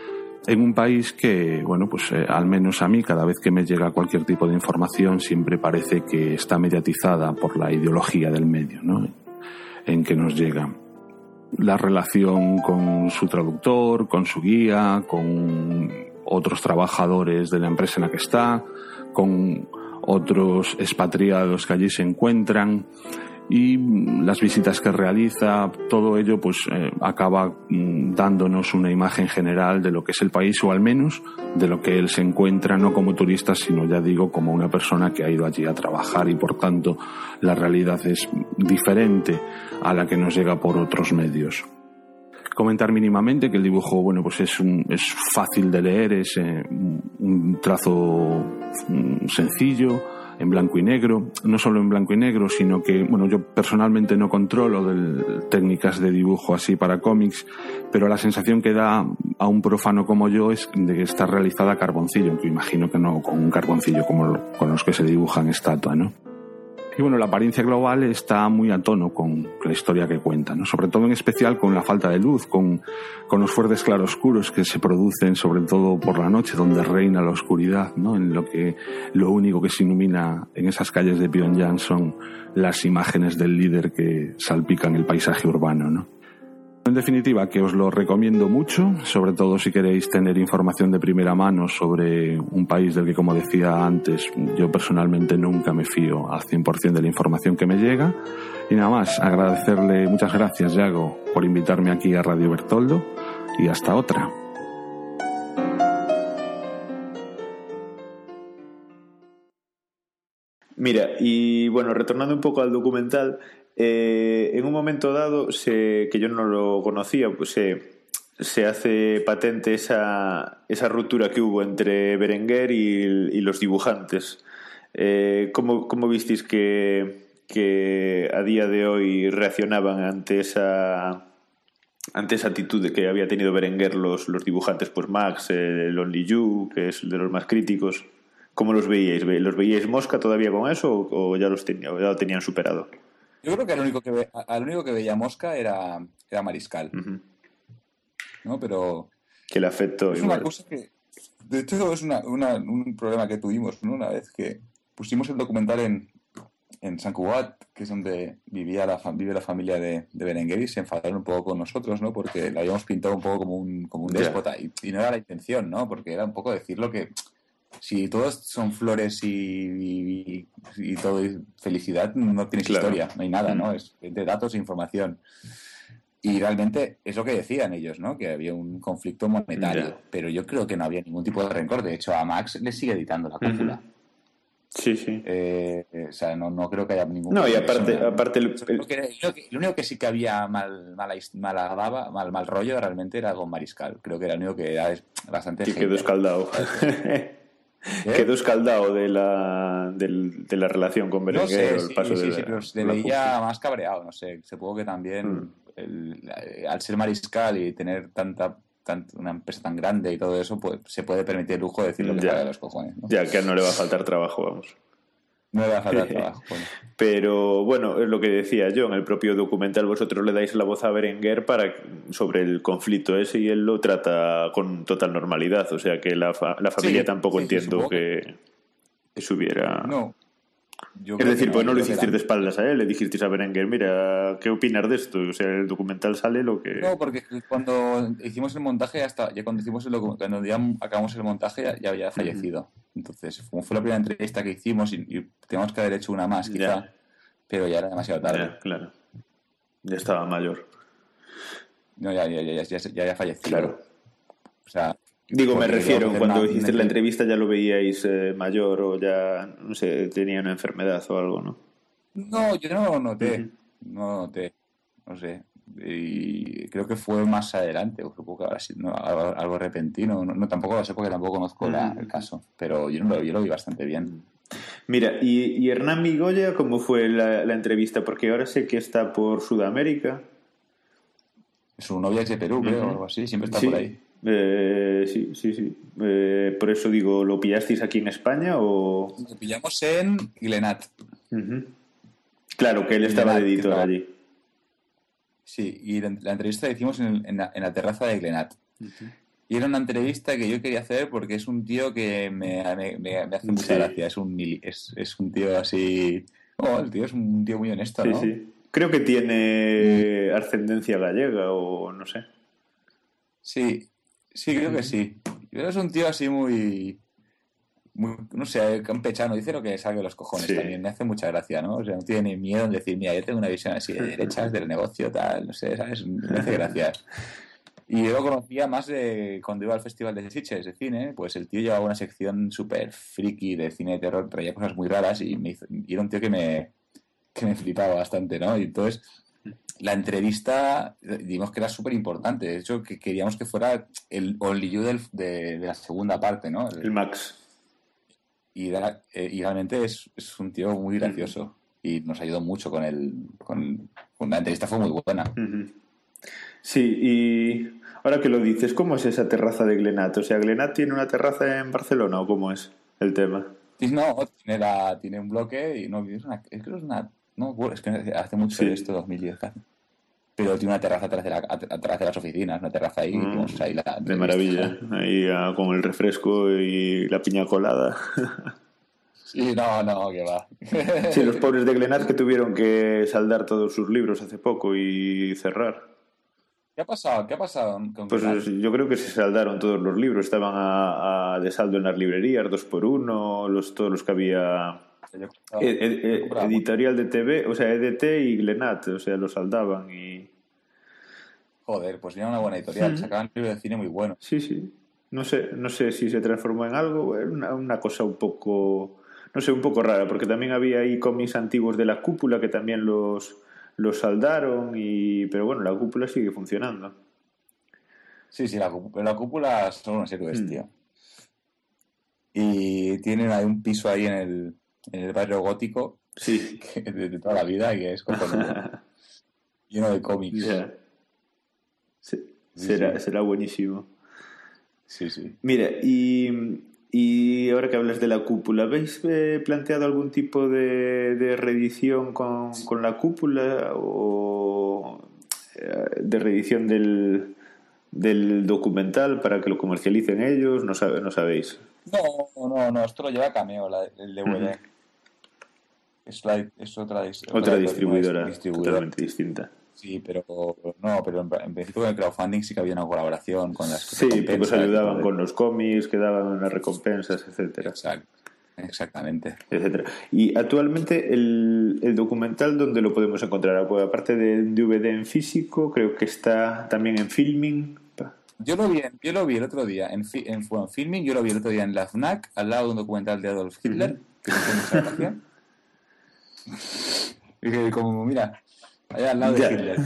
En un país que, bueno, pues eh, al menos a mí, cada vez que me llega cualquier tipo de información, siempre parece que está mediatizada por la ideología del medio, ¿no? En que nos llega. La relación con su traductor, con su guía, con otros trabajadores de la empresa en la que está, con otros expatriados que allí se encuentran y las visitas que realiza, todo ello pues eh, acaba mm, dándonos una imagen general de lo que es el país, o al menos de lo que él se encuentra, no como turista, sino, ya digo, como una persona que ha ido allí a trabajar, y por tanto la realidad es diferente a la que nos llega por otros medios. Comentar mínimamente que el dibujo, bueno, pues es, un, es fácil de leer, es eh, un trazo sencillo, en blanco y negro, no solo en blanco y negro, sino que, bueno, yo personalmente no controlo de técnicas de dibujo así para cómics, pero la sensación que da a un profano como yo es de que está realizada a carboncillo, aunque imagino que no con un carboncillo como con los que se dibujan estatua, ¿no? Y bueno, la apariencia global está muy a tono con la historia que cuenta, ¿no? Sobre todo en especial con la falta de luz, con, con los fuertes claroscuros que se producen sobre todo por la noche, donde reina la oscuridad, ¿no? En lo que lo único que se ilumina en esas calles de Pyongyang son las imágenes del líder que salpican el paisaje urbano, ¿no? En definitiva, que os lo recomiendo mucho, sobre todo si queréis tener información de primera mano sobre un país del que, como decía antes, yo personalmente nunca me fío al cien por ciento de la información que me llega. Y nada más, agradecerle, muchas gracias, Yago, por invitarme aquí a Radio Bertoldo, y hasta otra. Mira, y bueno, retornando un poco al documental, eh, en un momento dado, se, que yo no lo conocía, pues se, se hace patente esa, esa ruptura que hubo entre Berenguer y, y los dibujantes. Eh, ¿cómo, ¿Cómo visteis que, que a día de hoy reaccionaban ante esa, ante esa actitud de que había tenido Berenguer los, los dibujantes? Pues Max, el Only You, que es de los más críticos. ¿Cómo los veíais? ¿Los veíais mosca todavía con eso o, o ya, los ten, ya lo tenían superado? Yo creo que al único que, ve, al único que veía mosca era, era Mariscal. Uh-huh. ¿No? Pero... Que le afectó es igual. Una cosa que... De hecho, es una, una, un problema que tuvimos, ¿no? Una vez que pusimos el documental en, en Sant Cugat, que es donde vivía la, vive la familia de, de Berenguer, y se enfadaron un poco con nosotros, ¿no? Porque la habíamos pintado un poco como un, como un déspota, yeah. y, y no era la intención, ¿no? Porque era un poco decirlo que si todos son flores y, y, y todo es felicidad, no tienes claro. historia, no hay nada, ¿no? Es de datos e información. Y realmente es lo que decían ellos, ¿no? Que había un conflicto monetario. Yeah. Pero yo creo que no había ningún tipo de rencor. De hecho, a Max le sigue editando la cúpula. Uh-huh. Sí, sí. Eh, o sea, no, no creo que haya ningún... No, y aparte... aparte el, el... Lo, que, lo, que, lo único que sí que había mal, mal, mal, mal, mal, mal rollo realmente era con Mariscal. Creo que era el único que era bastante... Y quedó escaldado. ¿Eh? Quedó escaldado de la, de, de la relación con Berenguer. No sé, el paso sí, de sí, sí, pero se veía más cabreado, no sé. Supongo que también... Mm. El, al ser Mariscal y tener tanta, tanta una empresa tan grande y todo eso, pues se puede permitir el lujo de decir lo que ya, paga los cojones, ¿no? Ya que no le va a faltar trabajo, vamos. No le va a faltar trabajo. Bueno. Pero bueno, es lo que decía yo, en el propio documental vosotros le dais la voz a Berenguer para, sobre el conflicto ese, y él lo trata con total normalidad, o sea que la, fa, la familia sí, tampoco sí, entiendo que, que eso hubiera... No. Yo es decir, no, pues no lo hicisteis de espaldas a él, le dijisteis a Berenguer, mira, ¿qué opinas de esto? O sea, el documental sale lo que... No, porque cuando hicimos el montaje, hasta ya cuando hicimos el documental, cuando ya acabamos el montaje, ya, ya había fallecido. Uh-huh. Entonces, como fue la primera entrevista que hicimos, y, y teníamos que haber hecho una más, quizá, yeah. pero ya era demasiado tarde. Yeah, claro. Ya estaba mayor. No, ya, ya, ya, ya, ya había fallecido. Claro. O sea... Digo, me refiero, cuando una, hiciste una... la entrevista ya lo veíais eh, mayor o ya, no sé, tenía una enfermedad o algo, ¿no? No, yo no lo noté, uh-huh. no lo noté, no sé, y creo que fue más adelante, o supongo que ahora sí, no, algo, algo repentino, no, no, tampoco lo sé porque tampoco conozco uh-huh. la, el caso, pero yo, no lo, yo lo vi bastante bien. Mira, ¿y, y Hernán Migoya cómo fue la, la entrevista? Porque ahora sé que está por Sudamérica. Su novia es de Perú, uh-huh. creo, o algo así, siempre está sí. por ahí. Eh, sí, sí, sí. Eh, por eso digo, ¿lo pillasteis aquí en España o...? Lo pillamos en Glenat. Uh-huh. Claro, que él estaba Glenat, de editor estaba... allí. Sí, y la, la entrevista la hicimos en, en, la, en la terraza de Glenat. Uh-huh. Y era una entrevista que yo quería hacer porque es un tío que me, me, me, me hace mucha sí. gracia. Es un, es, es un tío así... Oh, el tío es un tío muy honesto, sí, ¿no? Sí, creo que tiene mm. ascendencia gallega o no sé. Sí. Sí, creo que sí. Pero es un tío así muy, muy no sé, campechano. Dice lo que salga de los cojones sí. también. Me hace mucha gracia, ¿no? O sea, no tiene ni miedo en decir, mira, yo tengo una visión así de derechas del negocio, tal, no sé, ¿sabes? Me hace gracia. Y yo lo conocía más de cuando iba al Festival de Sitges de cine, pues el tío llevaba una sección súper friki de cine de terror, traía cosas muy raras y, me hizo, y era un tío que me, que me flipaba bastante, ¿no? Y entonces... La entrevista, digamos que era súper importante. De hecho, que queríamos que fuera el Only You del, de, de la segunda parte, ¿no? El, el Max. Y, era, eh, y realmente es, es un tío muy gracioso. Uh-huh. Y nos ayudó mucho con el... Con, con la entrevista fue muy buena. Uh-huh. Sí, y ahora que lo dices, ¿cómo es esa terraza de Glenat? O sea, ¿Glenat tiene una terraza en Barcelona o cómo es el tema? No, tiene, la, tiene un bloque y no, es una, es que es una... No, bueno, es que hace mucho sí. esto, dos mil diez casi. Pero tiene una terraza atrás de, la, atrás de las oficinas, una terraza ahí. Mm, y ahí la, de maravilla, ahí a, con el refresco y la piña colada. Sí, no, no, que va. Sí, los pobres de Glenat que tuvieron que saldar todos sus libros hace poco y cerrar. ¿Qué ha pasado? ¿Qué ha pasado con Pues Glenat? Yo creo que se saldaron todos los libros, estaban a, a de saldo en las librerías, dos por uno, los, todos los que había... Ed, ed, ed, editorial de T V, o sea, E D T y Glenat, o sea, lo saldaban y... Joder, pues era una buena editorial, mm. sacaban libros de cine muy buenos. Sí, sí. No sé, no sé si se transformó en algo, era una, una cosa un poco, no sé, un poco rara, porque también había ahí cómics antiguos de La Cúpula que también los, los saldaron, y pero bueno, La Cúpula sigue funcionando. Sí, sí, La Cúpula, la cúpula son unos héroes, mm. tío. Y tienen ahí un piso ahí en el... en el barrio gótico, sí, que, de, de toda la vida, y que es lleno de cómics. Yeah. Sí, será, sí. será buenísimo. Sí, sí. Mira, y, Y ahora que hablas de la cúpula, ¿habéis eh, planteado algún tipo de, de reedición con, con la cúpula o eh, de reedición del, del documental para que lo comercialicen ellos? No, sabe, no sabéis. No, no, no, esto lo lleva Cameo, la, el D V D. Uh-huh. Es, la, es otra, otra, otra distribuidora, distribuidora totalmente distinta. Sí, pero no, pero en, en principio con el crowdfunding sí que había una colaboración con las sí, porque os ayudaban con los cómics, que daban unas recompensas, etcétera. Exacto, exactamente. Etcétera. Y actualmente el, el documental, ¿dónde lo podemos encontrar? Pues aparte del D V D en físico, creo que está también en Filming. Yo lo vi, yo lo vi el otro día en, en, en Filming, yo lo vi el otro día en la FNAC, al lado de un documental de Adolf Hitler, uh-huh. que me hizo mucha gracia. Y que como, mira, allá al lado de Hitler.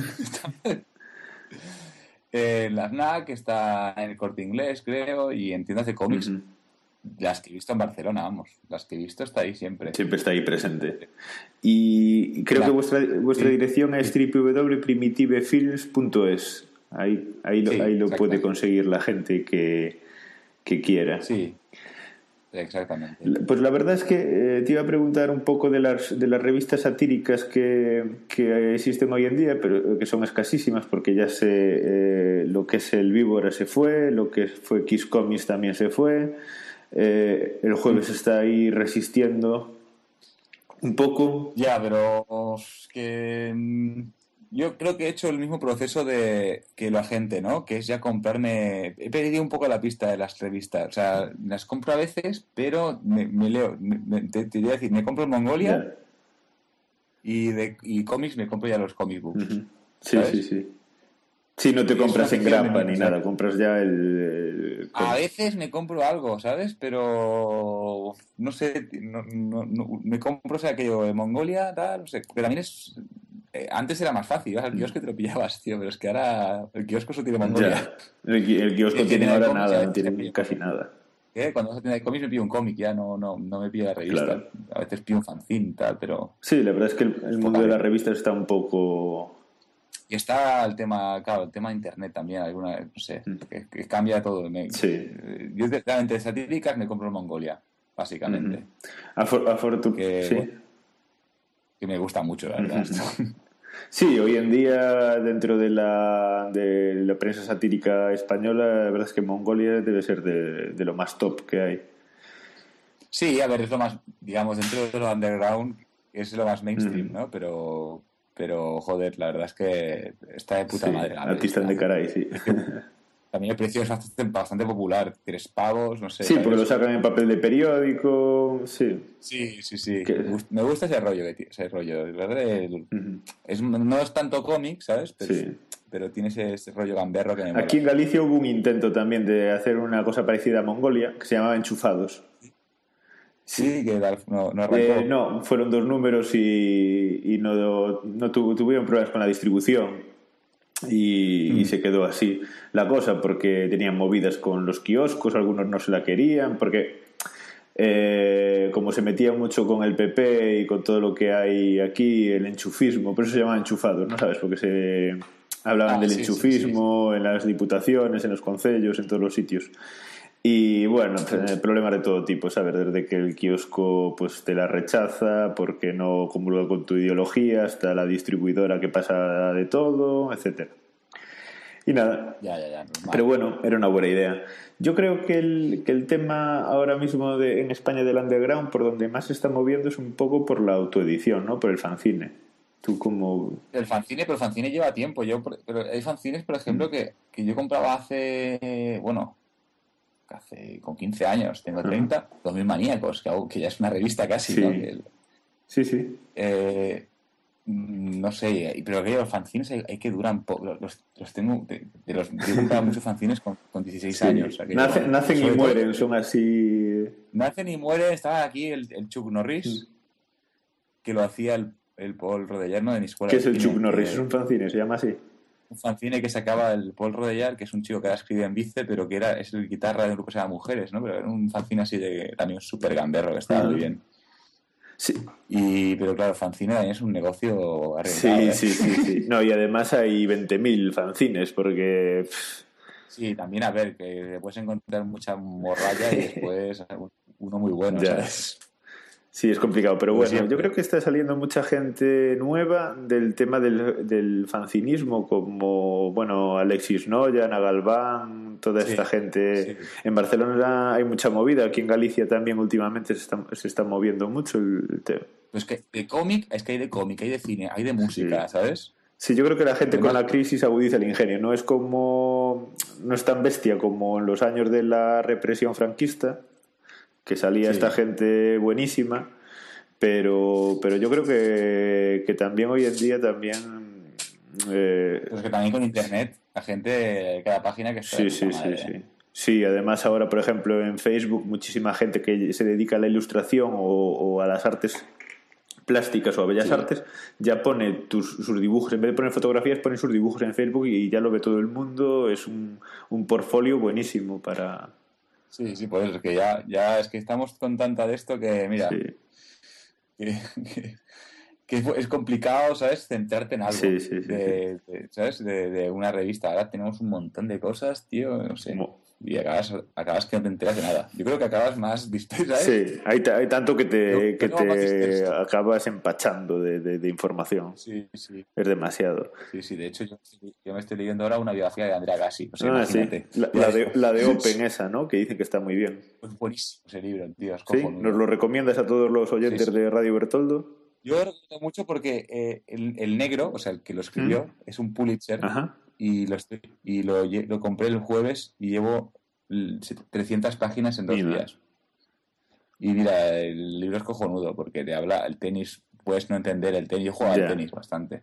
En la FNAC está en el Corte Inglés, creo, y en tiendas de cómics. Uh-huh. Las que he visto en Barcelona, vamos. Las que he visto está ahí siempre. Siempre está ahí presente. Y creo la, que vuestra, vuestra sí, dirección es sí. doble u doble u doble u punto primitivefilms punto es. Ahí, ahí, lo, sí, ahí lo puede conseguir la gente que, que quiera. Sí, exactamente. Pues la verdad es que eh, te iba a preguntar un poco de las, de las revistas satíricas que, que existen hoy en día, pero que son escasísimas porque ya sé eh, lo que es el Víbora se fue, lo que fue Kiss Comics también se fue, eh, el Jueves sí. está ahí resistiendo un poco. Ya, pero es que... Yo creo que he hecho el mismo proceso de que la gente, ¿no? Que es ya comprarme... He perdido un poco la pista de las revistas. O sea, las compro a veces, pero me, me leo... Me, te, te voy a decir, me compro el Mongolia yeah. y de y cómics me compro ya los comic books. Uh-huh. Sí, ¿sabes? sí, sí. Sí, no te y compras en grapa ni nada, compras ya el, el... A veces me compro algo, ¿sabes? Pero... No sé, no, no, no, me compro, o sea, aquello de Mongolia, tal, no sé. Porque también es... Eh, antes era más fácil, ibas al kiosco y te lo pillabas, tío, pero es que ahora el kiosco solo tiene Mongolia. Ya. El, el kiosco tiene ahora cómics, nada, no tiene casi nada. ¿Qué? Cuando vas a tener cómics me pillo un cómic, ya no, no, no me pillo la revista. Claro. A veces pillo un fanzine, tal, pero... Sí, la verdad es que el, el mundo de las revistas está un poco... Y está el tema, claro, el tema de internet también, alguna, no sé, mm. que, que cambia todo. Me, sí. Yo realmente de satíricas me compro Mongolia, básicamente. Mm-hmm. Afor- afortun- que, sí. bueno, que me gusta mucho, la verdad. Mm-hmm. Sí, hoy en día dentro de la, de la prensa satírica española, la verdad es que Mongolia debe ser de, de lo más top que hay. Sí, a ver, es lo más, digamos, dentro de lo underground es lo más mainstream, mm. ¿no? Pero, pero, joder, la verdad es que está de puta sí, madre. Artistas de caray, sí. También el precio es bastante, bastante popular, tres pavos, no sé. Sí, porque lo sacan en papel de periódico, sí. Sí, sí, sí. Que... Me gusta ese rollo, ese rollo. ¿Verdad? El, uh-huh. es, no es tanto cómic, ¿sabes? Pero, sí. pero tiene ese, ese rollo gamberro que me mola. Aquí en Galicia hubo un intento también de hacer una cosa parecida a Mongolia, que se llamaba Enchufados. Sí, que no, no arrancó. Eh, no, fueron dos números y, y no, no tu, tuvieron problemas con la distribución. Y, mm. y se quedó así la cosa porque tenían movidas con los kioscos, algunos no se la querían porque eh, como se metían mucho con el P P y con todo lo que hay aquí, el enchufismo, por eso se llama enchufados, ¿no sabes? Porque se hablaban ah, del sí, enchufismo sí, sí, sí. en las diputaciones, en los concellos, en todos los sitios. Y bueno, problemas de todo tipo, ¿sabes? Desde que el kiosco pues te la rechaza porque no comulga con tu ideología, hasta la distribuidora que pasa de todo, etcétera. Y nada. Ya, ya, ya, pero bueno, era una buena idea. Yo creo que el, que el tema ahora mismo de, en España del underground, por donde más se está moviendo es un poco por la autoedición, ¿no? Por el fanzine. ¿Tú cómo...? El fanzine, pero el fanzine lleva tiempo. Yo, pero hay fanzines, por ejemplo, mm. que, que yo compraba hace... Bueno... hace con quince años, tengo treinta, uh-huh. dos mil maníacos, que, que ya es una revista casi, sí. ¿no? El, sí, sí. Eh, no sé, pero que los fanzines hay, hay que duran poco. Los, los tengo, de, de los he comprado muchos fanzines con, con dieciséis sí. años. O sea que Nace, yo, nacen y mueren, todo, son así. Nacen y mueren, estaba aquí el, el Chuck Norris, sí. que lo hacía el, el Paul Rodellard, ¿no? De mi escuela. ¿Qué es el Chuck Norris? Que, es un fanzine, se llama así. Un fanzine que sacaba el Paul Rodellard, que es un chico que ahora escribe en Vice, pero que era es el guitarra de un grupo que se llama Mujeres, ¿no? Pero era un fanzine así de también súper gamberro, que estaba uh-huh. muy bien. Sí. Y, pero claro, fanzine también es un negocio Sí, arriesgado, ¿eh? sí, sí, sí. No, y además hay veinte mil fanzines, porque pff, Sí, también a ver, que puedes encontrar mucha morralla y después uno muy bueno, Ya. ¿sabes? Sí, es complicado, pero Como bueno, siempre. yo creo que está saliendo mucha gente nueva del tema del, del fanzinismo, como, bueno, Alexis Noya, Ana Galván, toda Sí, esta gente. sí. En Barcelona hay mucha movida, aquí en Galicia también últimamente se está, se está moviendo mucho el tema. Pues que de cómic, es que hay de cómic, hay de cine, hay de música, Sí. ¿sabes? Sí, yo creo que la gente Además- con la crisis agudiza el ingenio. No es como. No es tan bestia como en los años de la represión franquista, que salía Sí. esta gente buenísima. Pero, pero yo creo que, que también hoy en día también. Eh, Pues que también con internet, la gente, cada página que está sí, de sí, puta sí, madre, sí. ¿eh? Sí, además ahora, por ejemplo, en Facebook, muchísima gente que se dedica a la ilustración o, o a las artes plásticas o a bellas Sí. artes, ya pone tus, sus dibujos, en vez de poner fotografías, pone sus dibujos en Facebook y ya lo ve todo el mundo. Es un, un portfolio buenísimo para... Sí, sí, pues es que ya, ya es que estamos con tanta de esto que, mira, Sí, que, que- que es- es complicado, ¿sabes? Centrarte en algo. Sí, sí, sí, de, de- ¿sabes? De, de una revista. Ahora tenemos un montón de cosas, tío, no sé. Mo- Y acabas, acabas que no te enteras de nada. Yo creo que acabas más disperso, ¿sabes? sí. Hay, ta- hay tanto que te, Yo- que yo tengo más te disperso. acabas empachando de, de- de información. Sí, sí, Es demasiado. sí, sí. De hecho, yo, yo me estoy leyendo ahora una biografía de Andrea Gassi. O sea, Ah, sí. imagínate. La, la de, la de Open esa, ¿no? Que dicen que está muy bien. Es buenísimo ese libro, tío. Es ¿Sí? cojonudo. ¿Nos lo recomiendas a todos los oyentes Sí, sí. de Radio Bertoldo? Yo lo recomiendo mucho porque eh, el, el negro, o sea, el que lo escribió, ¿Mm? es un Pulitzer. Ajá. Y lo, estoy- y lo, lle- lo compré el jueves y llevo l- trescientas páginas en dos Mira. días. Y mira, el libro es cojonudo porque te habla el tenis, puedes no entender el tenis, yo juego Ya. al tenis bastante.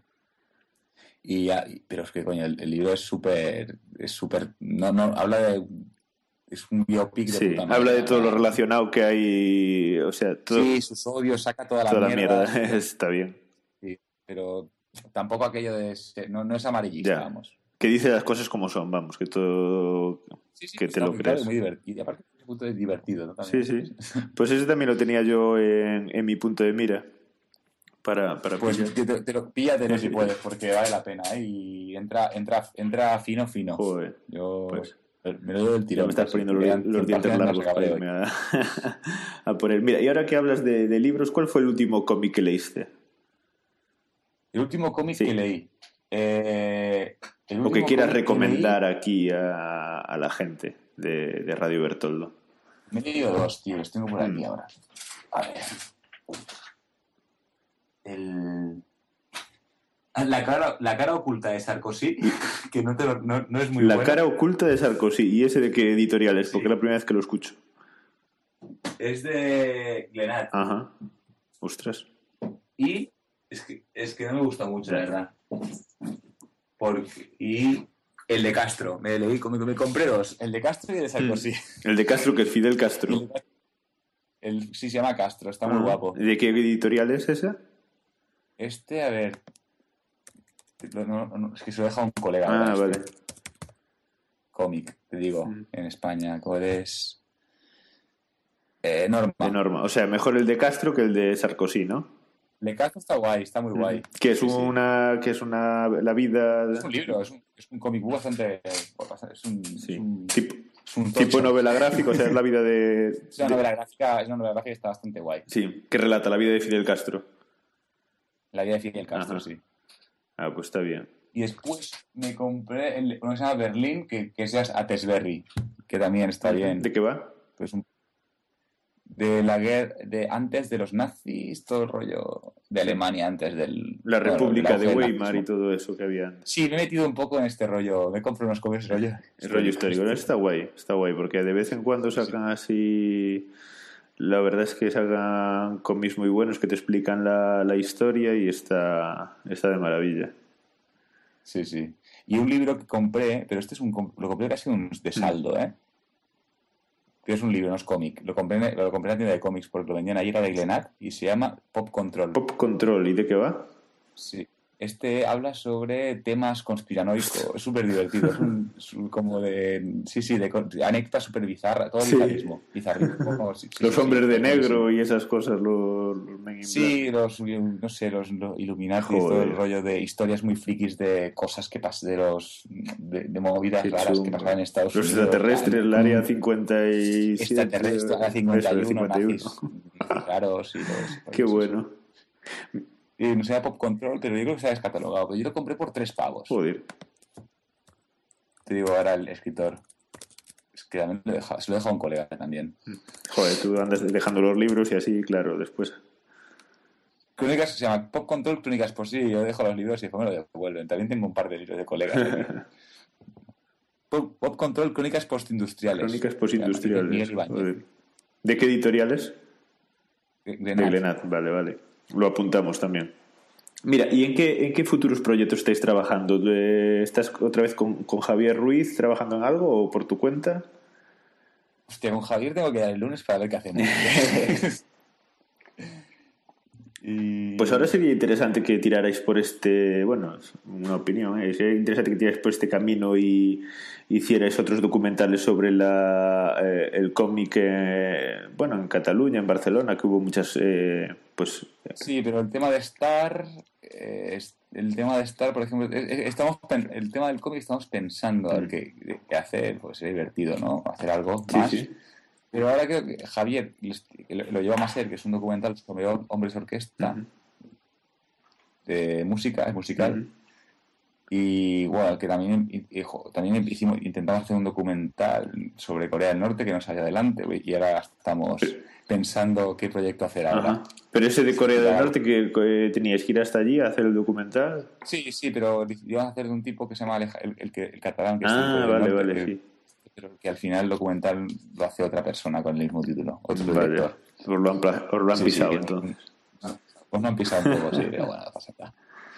Y ya, y- pero es que coño, el, el libro es súper, es súper, no, no, habla de, es un biopic de Sí, puta madre, habla de la todo lo verdad. relacionado que hay, o sea, todo, Sí, sus odios, saca toda la toda la mierda, mierda. Está bien. sí, pero tampoco aquello de, ser- no, no es amarillista, Ya. vamos. Que dice las cosas como son, vamos, que todo... Sí, sí, Que está te lo muy claro y crees. muy divertido. Y aparte, es un punto de divertido, ¿no? Sí, También. sí. Pues ese también lo tenía yo en, en mi punto de mira. Para, para Pues pillar. te, te, te lo, píllatelo si puedes, porque vale la pena, ¿eh? Y entra, entra, entra fino, fino. Joder, Yo pues. me lo doy del Ya tirón. me estás pues, poniendo si los, quedan los cien dientes páginas, largos no para se irme a, a por él. Mira, y ahora que hablas de, de libros, ¿cuál fue el último cómic que leíste? El último cómic Sí. que leí. Eh, el O que último quieras cómic recomendar aquí a, a la gente de, de Radio Bertoldo. que leí, me he leído dos, tío, los tengo por aquí Mm. ahora. A ver. El... Ah, La cara, la cara oculta de Sarkozy, que no, te lo- no, no es muy La buena. cara oculta de Sarkozy. ¿Y ese de qué editorial es? Sí. Porque es la primera vez que lo escucho. Es de Glenat. Ajá. Ostras. Y es que, es que no me gusta mucho, la verdad. Porque, y el de Castro. Me leí, me, me compré dos. El de Castro y el de Sarkozy. El de Castro, que es Fidel Castro. El, sí, se llama Castro, está muy Ajá. guapo. ¿De qué editorial es esa? Este, a ver. No, no, no, es que se lo deja un colega. Ah, ahora, vale. este. Cómic, te digo, Mm. en España. ¿Cuál es? Eh, Norma. De Norma. O sea, mejor el de Castro que el de Sarkozy, ¿no? El de Castro está guay, está muy guay. Que es Sí, sí. una, que es una, la vida... Es un libro, es un, es un cómic bastante. Es un, Sí. es un, Tipo, es un tocho. tipo novela gráfica, o sea, es la vida de... Es una de- novela gráfica, es una novela gráfica que está bastante guay. Sí, que relata la vida de Fidel Castro. La vida de Fidel Castro, Ajá. sí. Ah, pues está bien. Y después me compré el, uno que se llama Berlín, que, que es de Atesberry, que también está bien. ¿De qué va? Pues un- de la guerra, de antes de los nazis, todo el rollo de Alemania antes del... La bueno, República del auge de del Weimar y nazismo. todo eso que había antes. Sí, me he metido un poco en este rollo. Me compré unos cómics rollo. El rollo histórico. Está guay, está guay, porque de vez en cuando sacan así... La verdad es que sacan cómics muy buenos que te explican la, la historia y está, está de maravilla. Sí, sí. Y un libro que compré, pero este es un com- lo compré casi un, de saldo, ¿eh? Que es un libro, no es cómic. Lo compré, en- lo compré en la tienda de cómics porque lo vendían ayer a de Glenat y se llama Pop Control. Pop Control, ¿y de qué va? Sí. Este habla sobre temas conspiranoicos, es súper divertido, es, un, es un como de, sí, sí, de, de anécdotas súper bizarras, todo Sí. bizarrismo, bizarrismo. No, sí, sí, Los sí, hombres sí, de sí, negro sí. y esas cosas, los, los Men in Sí, Black. los, no sé, los, los Illuminati, Joder. todo el rollo de historias muy frikis de cosas que pasan, de los, de, de movidas Qué raras que chungo. pasaban en Estados Los Unidos. extraterrestres, el área cincuenta y siete. Extraterrestre, a Eso, cincuenta y el uno, cincuenta y uno. nazis, nazis raros y los... Qué sí, sí. bueno. Y no sea Pop Control, pero yo creo que se ha descatalogado. Pero yo lo compré por tres pavos. Joder. Te digo ahora el escritor. Es que también lo he dejado, se lo he dejado a un colega también. Joder, tú andas dejando los libros y así, claro, después. Crónicas, se llama Pop Control Crónicas, pues sí, yo dejo los libros y después me lo devuelven. También tengo un par de libros de colegas aquí. Pop, Pop Control Crónicas Postindustriales. Crónicas postindustriales. Miguel Ibáñez. Joder. ¿De qué editoriales? De, de De Nat. Glenat, vale, vale. Lo apuntamos también. Mira, ¿y en qué, en qué futuros proyectos estáis trabajando? ¿Estás otra vez con, con Javier Ruiz trabajando en algo o por tu cuenta? Hostia, con Javier tengo que dar el lunes para ver qué hacemos. Y... Pues ahora sería interesante que tirarais por este, bueno, es una opinión, ¿eh? Sería interesante que tirarais por este camino y hicierais otros documentales sobre la, eh, el cómic, eh, bueno, en Cataluña, en Barcelona, que hubo muchas, eh, pues... Sí, pero el tema de estar, eh, es- el tema de estar, por ejemplo, es- es- estamos pen- el tema del cómic estamos pensando a ver Mm. qué, qué hacer, pues sería divertido, ¿no? Hacer algo Sí, más. sí. Pero ahora creo que Javier que lo, lo lleva más a ser, que es un documental sobre hom- hombres orquesta, Ujú. de música, es musical. Ujú. Y bueno, que también, y- y, jo, también hicimos, intentamos hacer un documental sobre Corea del Norte que no salió adelante, güey, y ahora estamos Pero- pensando qué proyecto hacer ahora. Ajá. Pero ese de Corea del Claro. Norte, que, que teníais que ir hasta allí a hacer el documental. Sí, sí, pero íbamos a hacer de un tipo que se llama Aleja- el, el, que- el catalán que está en Ah, Corea del vale, Norte, vale, que- sí. pero que al final el documental lo hace otra persona con el mismo título, otro Vale. director. Os lo han, pla- os lo han Sí, sí, pisado, que- entonces. Pues no han pisado un poco, sí, pero bueno, no pasa nada.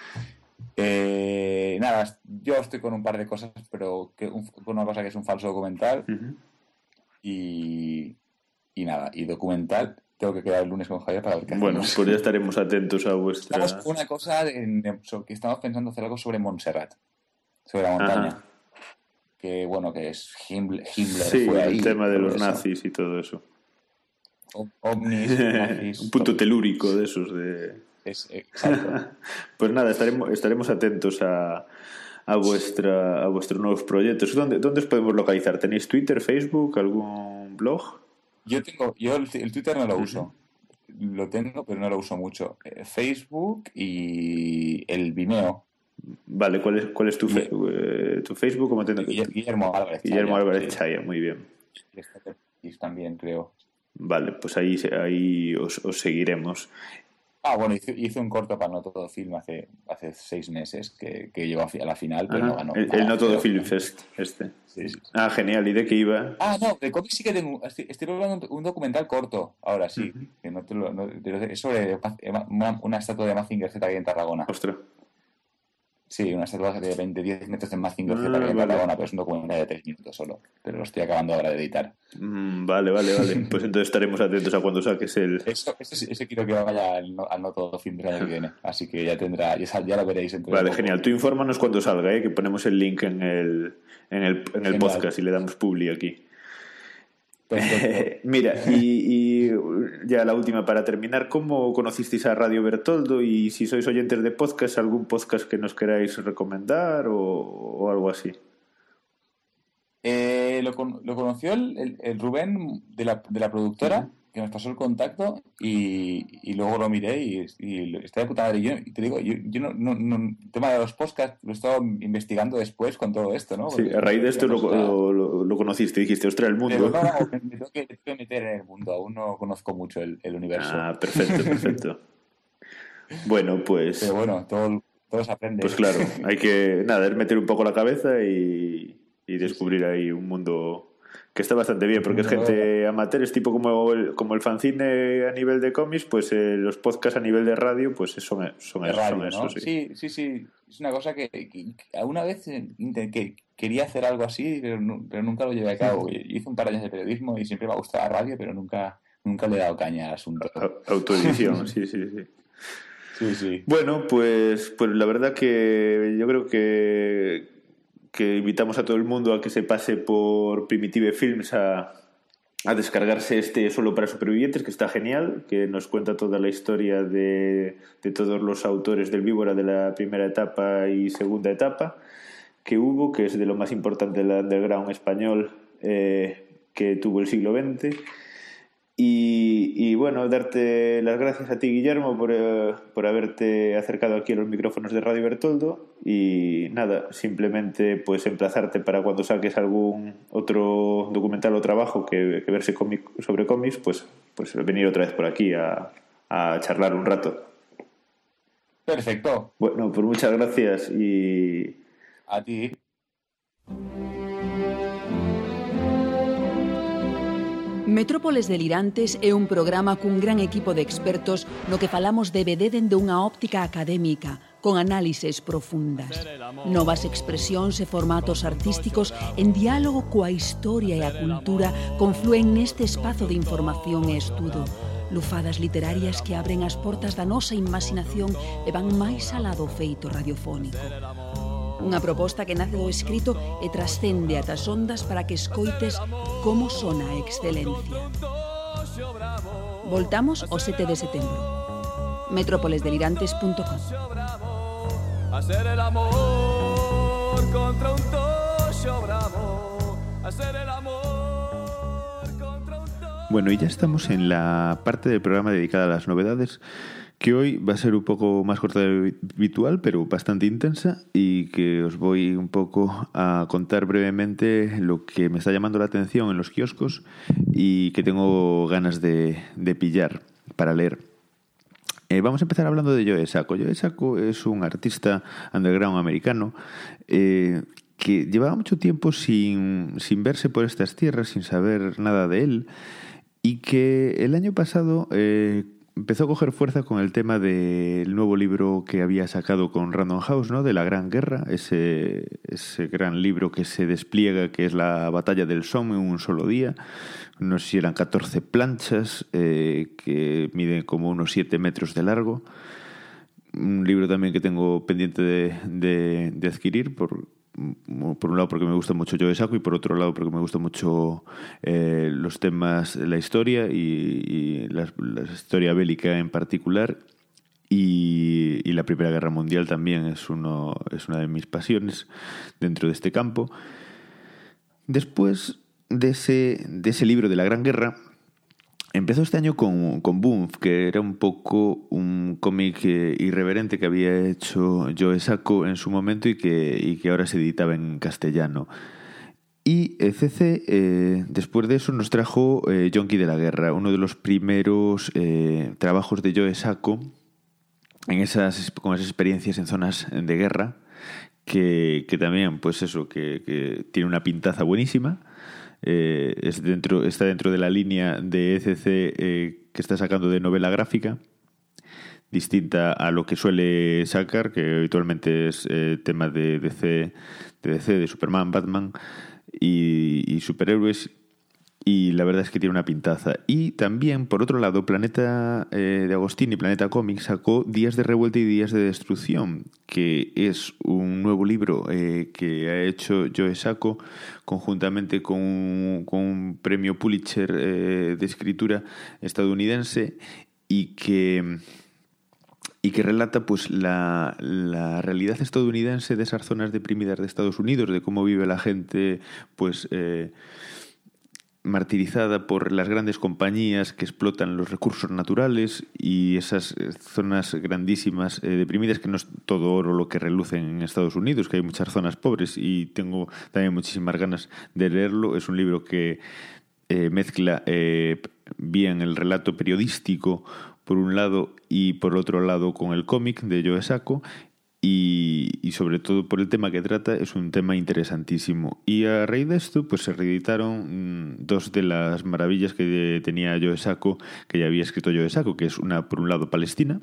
Eh, nada, yo estoy con un par de cosas, pero que un- con una cosa que es un falso documental Ujú. y, y nada, y documental tengo que quedar el lunes con Javier para ver qué Bueno, hacemos. pues ya estaremos atentos a vuestra... Estamos con una cosa en- en- so- que estamos pensando hacer algo sobre Montserrat, sobre la montaña. Ajá. Que bueno, que es Himmler, Himmler Sí, fue ahí, el tema de todo los eso. nazis y todo eso. O- ovnis, nazis, Un punto todo. telúrico de esos de... Es, exacto. Pues nada, estaremos, estaremos atentos a, a, vuestra, a vuestros nuevos proyectos. ¿Dónde, ¿Dónde os podemos localizar? ¿Tenéis Twitter, Facebook, algún blog? Yo tengo, yo el, el Twitter no lo uso. Lo tengo, pero no lo uso mucho. Eh, Facebook y el Vimeo. Vale, ¿cuál es, cuál es tu, fe- eh, tu Facebook? ¿Cómo te- Guille- Guillermo Álvarez. Guillermo Chaya, Álvarez sí. Chaya, muy bien. Y está Tetis también, creo. Vale, pues ahí, ahí os, os seguiremos. Ah, bueno, hice, hice un corto para No Todo Film hace, hace seis meses que, que llegó a, fi- a la final, pero Ajá. no ganó. el, nada, el No Todo pero- Film Fest, este. Sí, sí. Ah, genial. ¿Y de qué iba? Ah, no, de cómics sí que tengo. Estoy, estoy preparando un, un documental corto, ahora sí. Ujú. Que no te lo, no- pero es sobre una, una estatua de Mazinger Z que hay en Tarragona. Ostras. Sí, una estatua de veinte, diez metros de Mazinger Z Ah, que hay en vale. Tarragona, pero es un documental de tres minutos solo. Pero lo estoy acabando ahora de editar. Mm, vale, vale, vale. Pues entonces estaremos atentos a cuando saques el... Eso, ese, ese quiero que vaya al no, al no todo fin del año que viene. Así que ya tendrá, ya, sal- ya lo veréis entre Vale, genial. Tú infórmanos cuando salga, ¿eh? Que ponemos el link en el, en el, en el Genial. podcast y le damos publi aquí. Perfecto. Mira, y, y ya la última para terminar, ¿cómo conocisteis a Radio Bertoldo? Y si sois oyentes de podcast, ¿algún podcast que nos queráis recomendar o, o algo así? Eh, lo, con- lo conoció el, el- el Rubén de la, de la productora, Ujú. que nos pasó el contacto y, y luego lo miré y, y está de puta madre. Y yo, y te digo, yo, yo no, no, no- el tema de los podcasts lo he estado investigando después con todo esto, ¿no? Sí, Porque- a raíz de esto lo, porque, lo, lo- lo conociste y dijiste, ostras, el Pero mundo. no, no, me, me tengo que, tengo que meter en el mundo, aún no conozco mucho el, el universo. Ah, perfecto, perfecto. Bueno, pues... Pero bueno, todo, todo se aprende. Pues claro, hay que, nada, es meter un poco la cabeza y, y descubrir ahí un mundo que está bastante bien, porque es gente amateur, es tipo como el, como el fanzine a nivel de cómics, pues eh, los podcasts a nivel de radio, pues son, son, de esos, radio, son ¿no? esos, sí. Sí, sí, sí. Es una cosa que, que, que alguna vez eh, inte- que quería hacer algo así, pero, nu- pero nunca lo llevé a cabo. Yo hice un par de años de periodismo y siempre me ha gustado la radio, pero nunca, nunca le he dado caña al asunto. A- Autoedición, sí, sí, sí. Sí, sí. Bueno, pues, pues la verdad que yo creo que, que invitamos a todo el mundo a que se pase por Primitive Films a, a descargarse este Solo para Supervivientes, que está genial, que nos cuenta toda la historia de, de todos los autores del Víbora de la primera etapa y segunda etapa que hubo, que es de lo más importante del underground español eh, que tuvo el siglo veinte. Y, y bueno, darte las gracias a ti, Guillermo, por, eh, por haberte acercado aquí a los micrófonos de Radio Bertoldo. Y nada, simplemente pues emplazarte para cuando saques algún otro documental o trabajo que, que verse cómic, sobre cómics, pues, pues venir otra vez por aquí a, a charlar un rato. Perfecto. Bueno, pues muchas gracias y... A ti. Metrópoles Delirantes é un programa cun gran equipo de expertos no que falamos de B D dende unha óptica académica, con análises profundas. Novas expresións e formatos artísticos en diálogo coa historia e a cultura conflúen neste espazo de información e estudo. Lufadas literarias que abren as portas da nosa imaginación e van máis alá do feito radiofónico. Unha proposta que nace do escrito e trascende ata as ondas para que escoites como sona a excelencia. Voltamos o sete de setembro. metrópoles delirantes punto com. Hacer el amor contra un tocho bravo. Hacer el amor contra un tocho. Bueno, y ya estamos en la parte del programa dedicada a las novedades, que hoy va a ser un poco más corta de habitual, pero bastante intensa, y que os voy un poco a contar brevemente lo que me está llamando la atención en los kioscos y que tengo ganas de, de pillar para leer. Eh, vamos a empezar hablando de Joe Sacco. Joe Sacco es un artista underground americano eh, que llevaba mucho tiempo sin, sin verse por estas tierras, sin saber nada de él, y que el año pasado... Eh, empezó a coger fuerza con el tema del nuevo libro que había sacado con Random House, ¿no? De la Gran Guerra, ese, ese gran libro que se despliega, que es la batalla del Somme en un solo día. No sé si eran catorce planchas, eh, que miden como unos siete metros de largo. Un libro también que tengo pendiente de, de, de adquirir, por, por un lado porque me gusta mucho Joe Sacco y por otro lado porque me gustan mucho eh, los temas de la historia y, y la, la historia bélica en particular, y, y la Primera Guerra Mundial también es, uno, es una de mis pasiones dentro de este campo. Después de ese, de ese libro de la Gran Guerra, empezó este año con, con Boom, que era un poco un cómic eh, irreverente que había hecho Joe Sacco en su momento y que, y que ahora se editaba en castellano. Y eh, C C, eh, después de eso, nos trajo eh, Yonki de la Guerra, uno de los primeros eh, trabajos de Joe Sacco en esas, con esas experiencias en zonas de guerra, que, que también, pues eso, que, que tiene una pintaza buenísima. Eh, es dentro, está dentro de la línea de E C C eh, que está sacando de novela gráfica, distinta a lo que suele sacar, que habitualmente es eh, tema de D C, de D C, de Superman, Batman y, y superhéroes. Y la verdad es que tiene una pintaza. Y también, por otro lado, Planeta eh, de Agostini, Planeta Comics, sacó Días de Revuelta y Días de Destrucción, que es un nuevo libro eh, que ha hecho Joe Sacco conjuntamente con un, con un premio Pulitzer eh, de escritura estadounidense, y que... y que relata pues la, la realidad estadounidense de esas zonas deprimidas de Estados Unidos, de cómo vive la gente pues eh, martirizada por las grandes compañías que explotan los recursos naturales, y esas zonas grandísimas eh, deprimidas, que no es todo oro lo que reluce en Estados Unidos, que hay muchas zonas pobres, y tengo también muchísimas ganas de leerlo. Es un libro que eh, mezcla eh, bien el relato periodístico por un lado y por otro lado con el cómic de Joe Sacco, y, y sobre todo por el tema que trata, es un tema interesantísimo. Y a raíz de esto pues se reeditaron mmm, dos de las maravillas que tenía Joe Sacco, que ya había escrito Joe Sacco, que es una, por un lado, Palestina,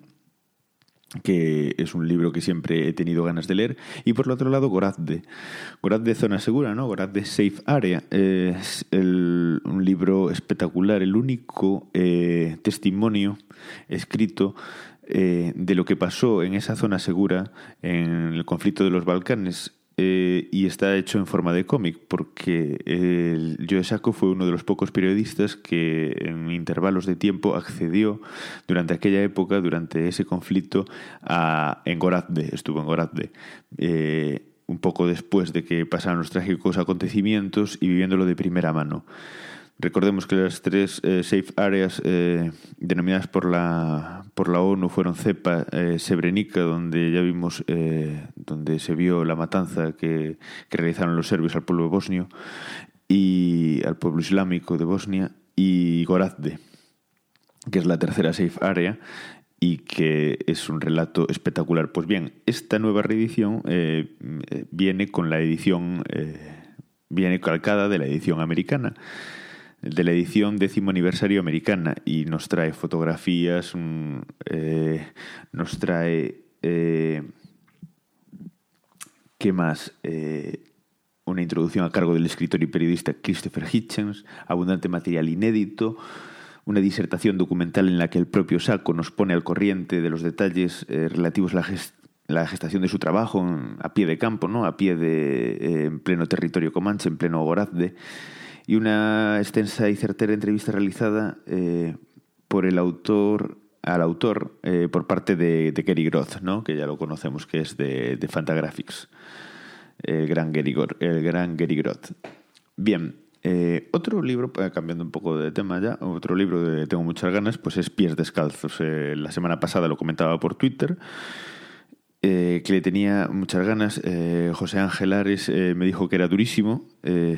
que es un libro que siempre he tenido ganas de leer, y por el otro lado Gorazde, Gorazde Zona Segura, ¿no? Gorazde Safe Area. Es el, un libro espectacular, el único eh, testimonio escrito eh, de lo que pasó en esa zona segura en el conflicto de los Balcanes. Eh, y está hecho en forma de cómic, porque eh, Joe Sacco fue uno de los pocos periodistas que en intervalos de tiempo accedió durante aquella época, durante ese conflicto, a, en Gorazde, estuvo en Gorazde, eh, un poco después de que pasaran los trágicos acontecimientos y viviéndolo de primera mano. Recordemos que las tres eh, safe areas eh, denominadas por la por la ONU fueron Cepa, eh, Srebrenica, donde ya vimos eh, donde se vio la matanza que, que realizaron los serbios al pueblo bosnio y al pueblo islámico de Bosnia, y Gorazde, que es la tercera safe area y que es un relato espectacular. Pues bien, esta nueva reedición eh, viene con la edición eh, viene calcada de la edición americana, de la edición décimo aniversario americana, y nos trae fotografías, un, eh, nos trae eh, ¿qué más? Eh, una introducción a cargo del escritor y periodista Christopher Hitchens, abundante material inédito, una disertación documental en la que el propio Sacco nos pone al corriente de los detalles eh, relativos a la gestión la gestación de su trabajo a pie de campo, ¿no? A pie de eh, en pleno territorio comanche, en pleno Gorazde, y una extensa y certera entrevista realizada eh, por el autor al autor eh, por parte de, de Gary Groth, ¿no? Que ya lo conocemos, que es de, de Fantagraphics, el gran Gary, el gran Gary Groth. Bien, eh, otro libro, cambiando un poco de tema ya, otro libro de tengo muchas ganas, pues es Pies Descalzos. Eh, la semana pasada lo comentaba por Twitter, Eh, que le tenía muchas ganas. eh, José Ángel Ares eh, me dijo que era durísimo, eh,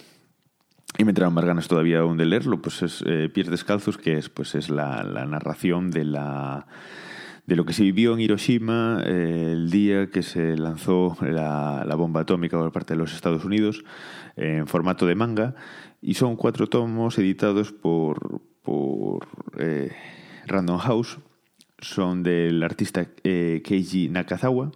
y me entraron más ganas todavía aún de leerlo. Pues es eh, Pies Descalzos, que es, pues es la, la narración de la de lo que se vivió en Hiroshima eh, el día que se lanzó la, la bomba atómica por parte de los Estados Unidos, eh, en formato de manga, y son cuatro tomos editados por, por eh, Random House. Son del artista eh, Keiji Nakazawa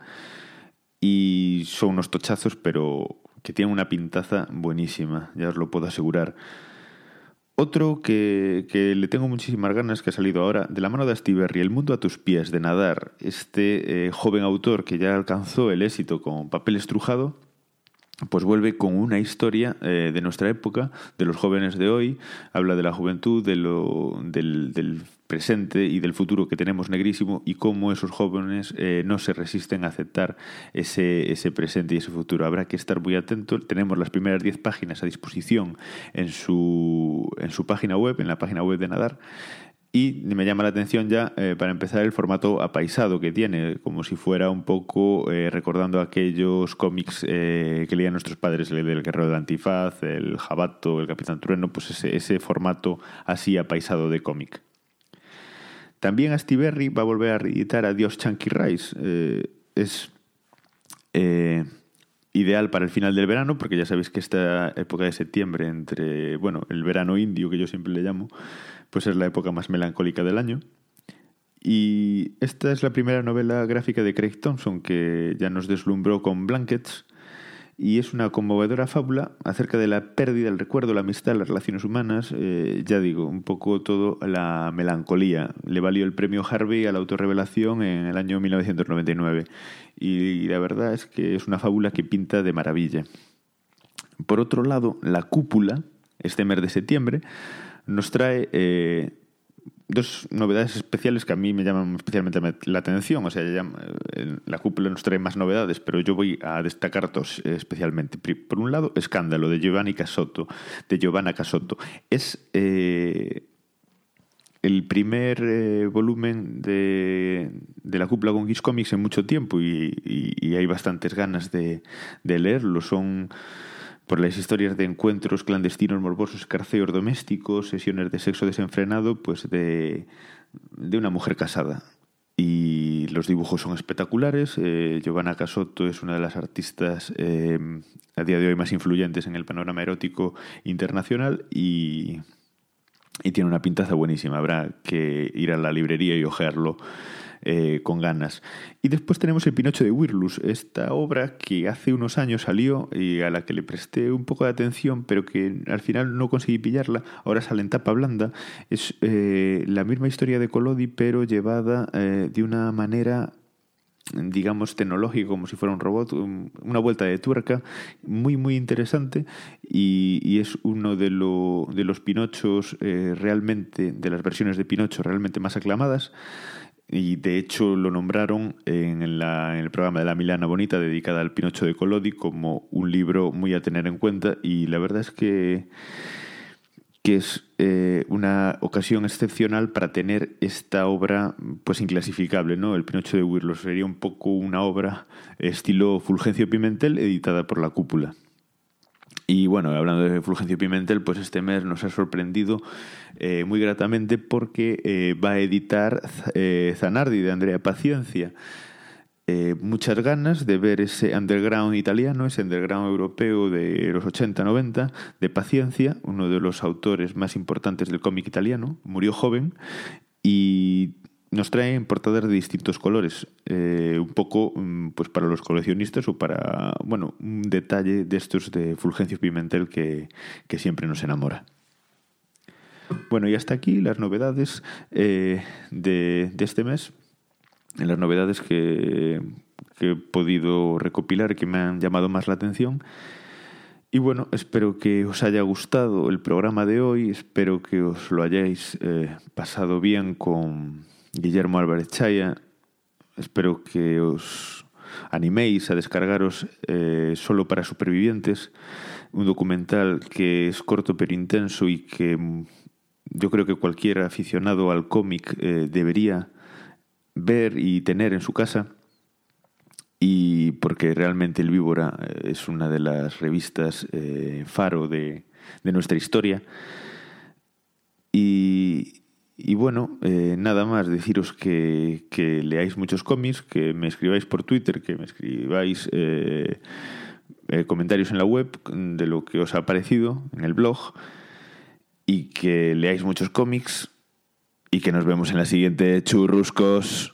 y son unos tochazos, pero que tienen una pintaza buenísima, ya os lo puedo asegurar. Otro que, que le tengo muchísimas ganas, que ha salido ahora, de la mano de Astiberri, El mundo a tus pies, de Nadar. Este eh, joven autor que ya alcanzó el éxito con Papel estrujado, pues vuelve con una historia eh, de nuestra época, de los jóvenes de hoy. Habla de la juventud, de lo, del, del presente y del futuro que tenemos negrísimo, y cómo esos jóvenes eh, no se resisten a aceptar ese, ese presente y ese futuro. Habrá que estar muy atentos. Tenemos las primeras diez páginas a disposición en su, en su página web, en la página web de Nadar. Y me llama la atención ya, eh, para empezar, el formato apaisado que tiene, como si fuera un poco eh, recordando aquellos cómics eh, que leían nuestros padres, el del Guerrero del Antifaz, el Jabato, el Capitán Trueno, pues ese, ese formato así apaisado de cómic. También Astiberri va a volver a reeditar Adiós Chunky Rice. Eh, es eh, ideal para el final del verano, porque ya sabéis que esta época de septiembre, entre, bueno, el verano indio, que yo siempre le llamo, pues es la época más melancólica del año. Y esta es la primera novela gráfica de Craig Thompson, que ya nos deslumbró con Blankets, y es una conmovedora fábula acerca de la pérdida, el recuerdo, la amistad, las relaciones humanas. Eh, ya digo, un poco todo la melancolía. Le valió el premio Harvey a la autorrevelación en el año mil novecientos noventa y nueve, y la verdad es que es una fábula que pinta de maravilla. Por otro lado, La Cúpula, este mes de septiembre, nos trae eh, dos novedades especiales que a mí me llaman especialmente la atención. O sea, ya, eh, La Cúpula nos trae más novedades, pero yo voy a destacar dos eh, especialmente. Por un lado, Escándalo, de Giovanni Casotto, de Giovanna Casotto. Es eh, el primer eh, volumen de, de La Cúpula con Kiss Comics en mucho tiempo, y, y, y hay bastantes ganas de, de leerlo. Son por las historias de encuentros clandestinos, morbosos, escarceos domésticos, sesiones de sexo desenfrenado, pues de, de una mujer casada. Y los dibujos son espectaculares. eh, Giovanna Casotto es una de las artistas eh, a día de hoy más influyentes en el panorama erótico internacional, y, y tiene una pintaza buenísima. Habrá que ir a la librería y ojearlo eh, con ganas. Y después tenemos El Pinocho de Wirlus, esta obra que hace unos años salió y a la que le presté un poco de atención, pero que al final no conseguí pillarla. Ahora sale en tapa blanda. Es eh, la misma historia de Collodi, pero llevada eh, de una manera, digamos, tecnológica, como si fuera un robot, una vuelta de tuerca muy muy interesante, y, y es uno de, lo, de los Pinochos eh, realmente, de las versiones de Pinocho realmente más aclamadas, y de hecho lo nombraron en, la, en el programa de La Milana Bonita dedicada al Pinocho de Collodi como un libro muy a tener en cuenta, y la verdad es que que es eh, una ocasión excepcional para tener esta obra pues inclasificable, ¿no? El Pinocho de Wirlus sería un poco una obra estilo Fulgencio Pimentel, editada por La Cúpula. Y bueno, hablando de Fulgencio Pimentel, pues este mes nos ha sorprendido eh, muy gratamente porque eh, va a editar eh, Zanardi, de Andrea Paciencia. Eh, muchas ganas de ver ese underground italiano, ese underground europeo de los ochenta noventa, de Paciencia, uno de los autores más importantes del cómic italiano. Murió joven y nos trae portadas de distintos colores, eh, un poco pues para los coleccionistas o para, bueno, un detalle de estos de Fulgencio Pimentel que, que siempre nos enamora. Bueno, y hasta aquí las novedades eh, de, de este mes. En las novedades que, que he podido recopilar, que me han llamado más la atención. Y bueno, espero que os haya gustado el programa de hoy, espero que os lo hayáis eh, pasado bien con Guillermo Álvarez Chaya, espero que os animéis a descargaros eh, Solo para Supervivientes, un documental que es corto pero intenso y que yo creo que cualquier aficionado al cómic eh, debería ver y tener en su casa, y porque realmente El Víbora es una de las revistas eh, faro de, de nuestra historia. Y, y bueno, eh, nada más, deciros que, que leáis muchos cómics, que me escribáis por Twitter, que me escribáis eh, eh, comentarios en la web de lo que os ha parecido en el blog, y que leáis muchos cómics. Y que nos vemos en la siguiente, churruscos.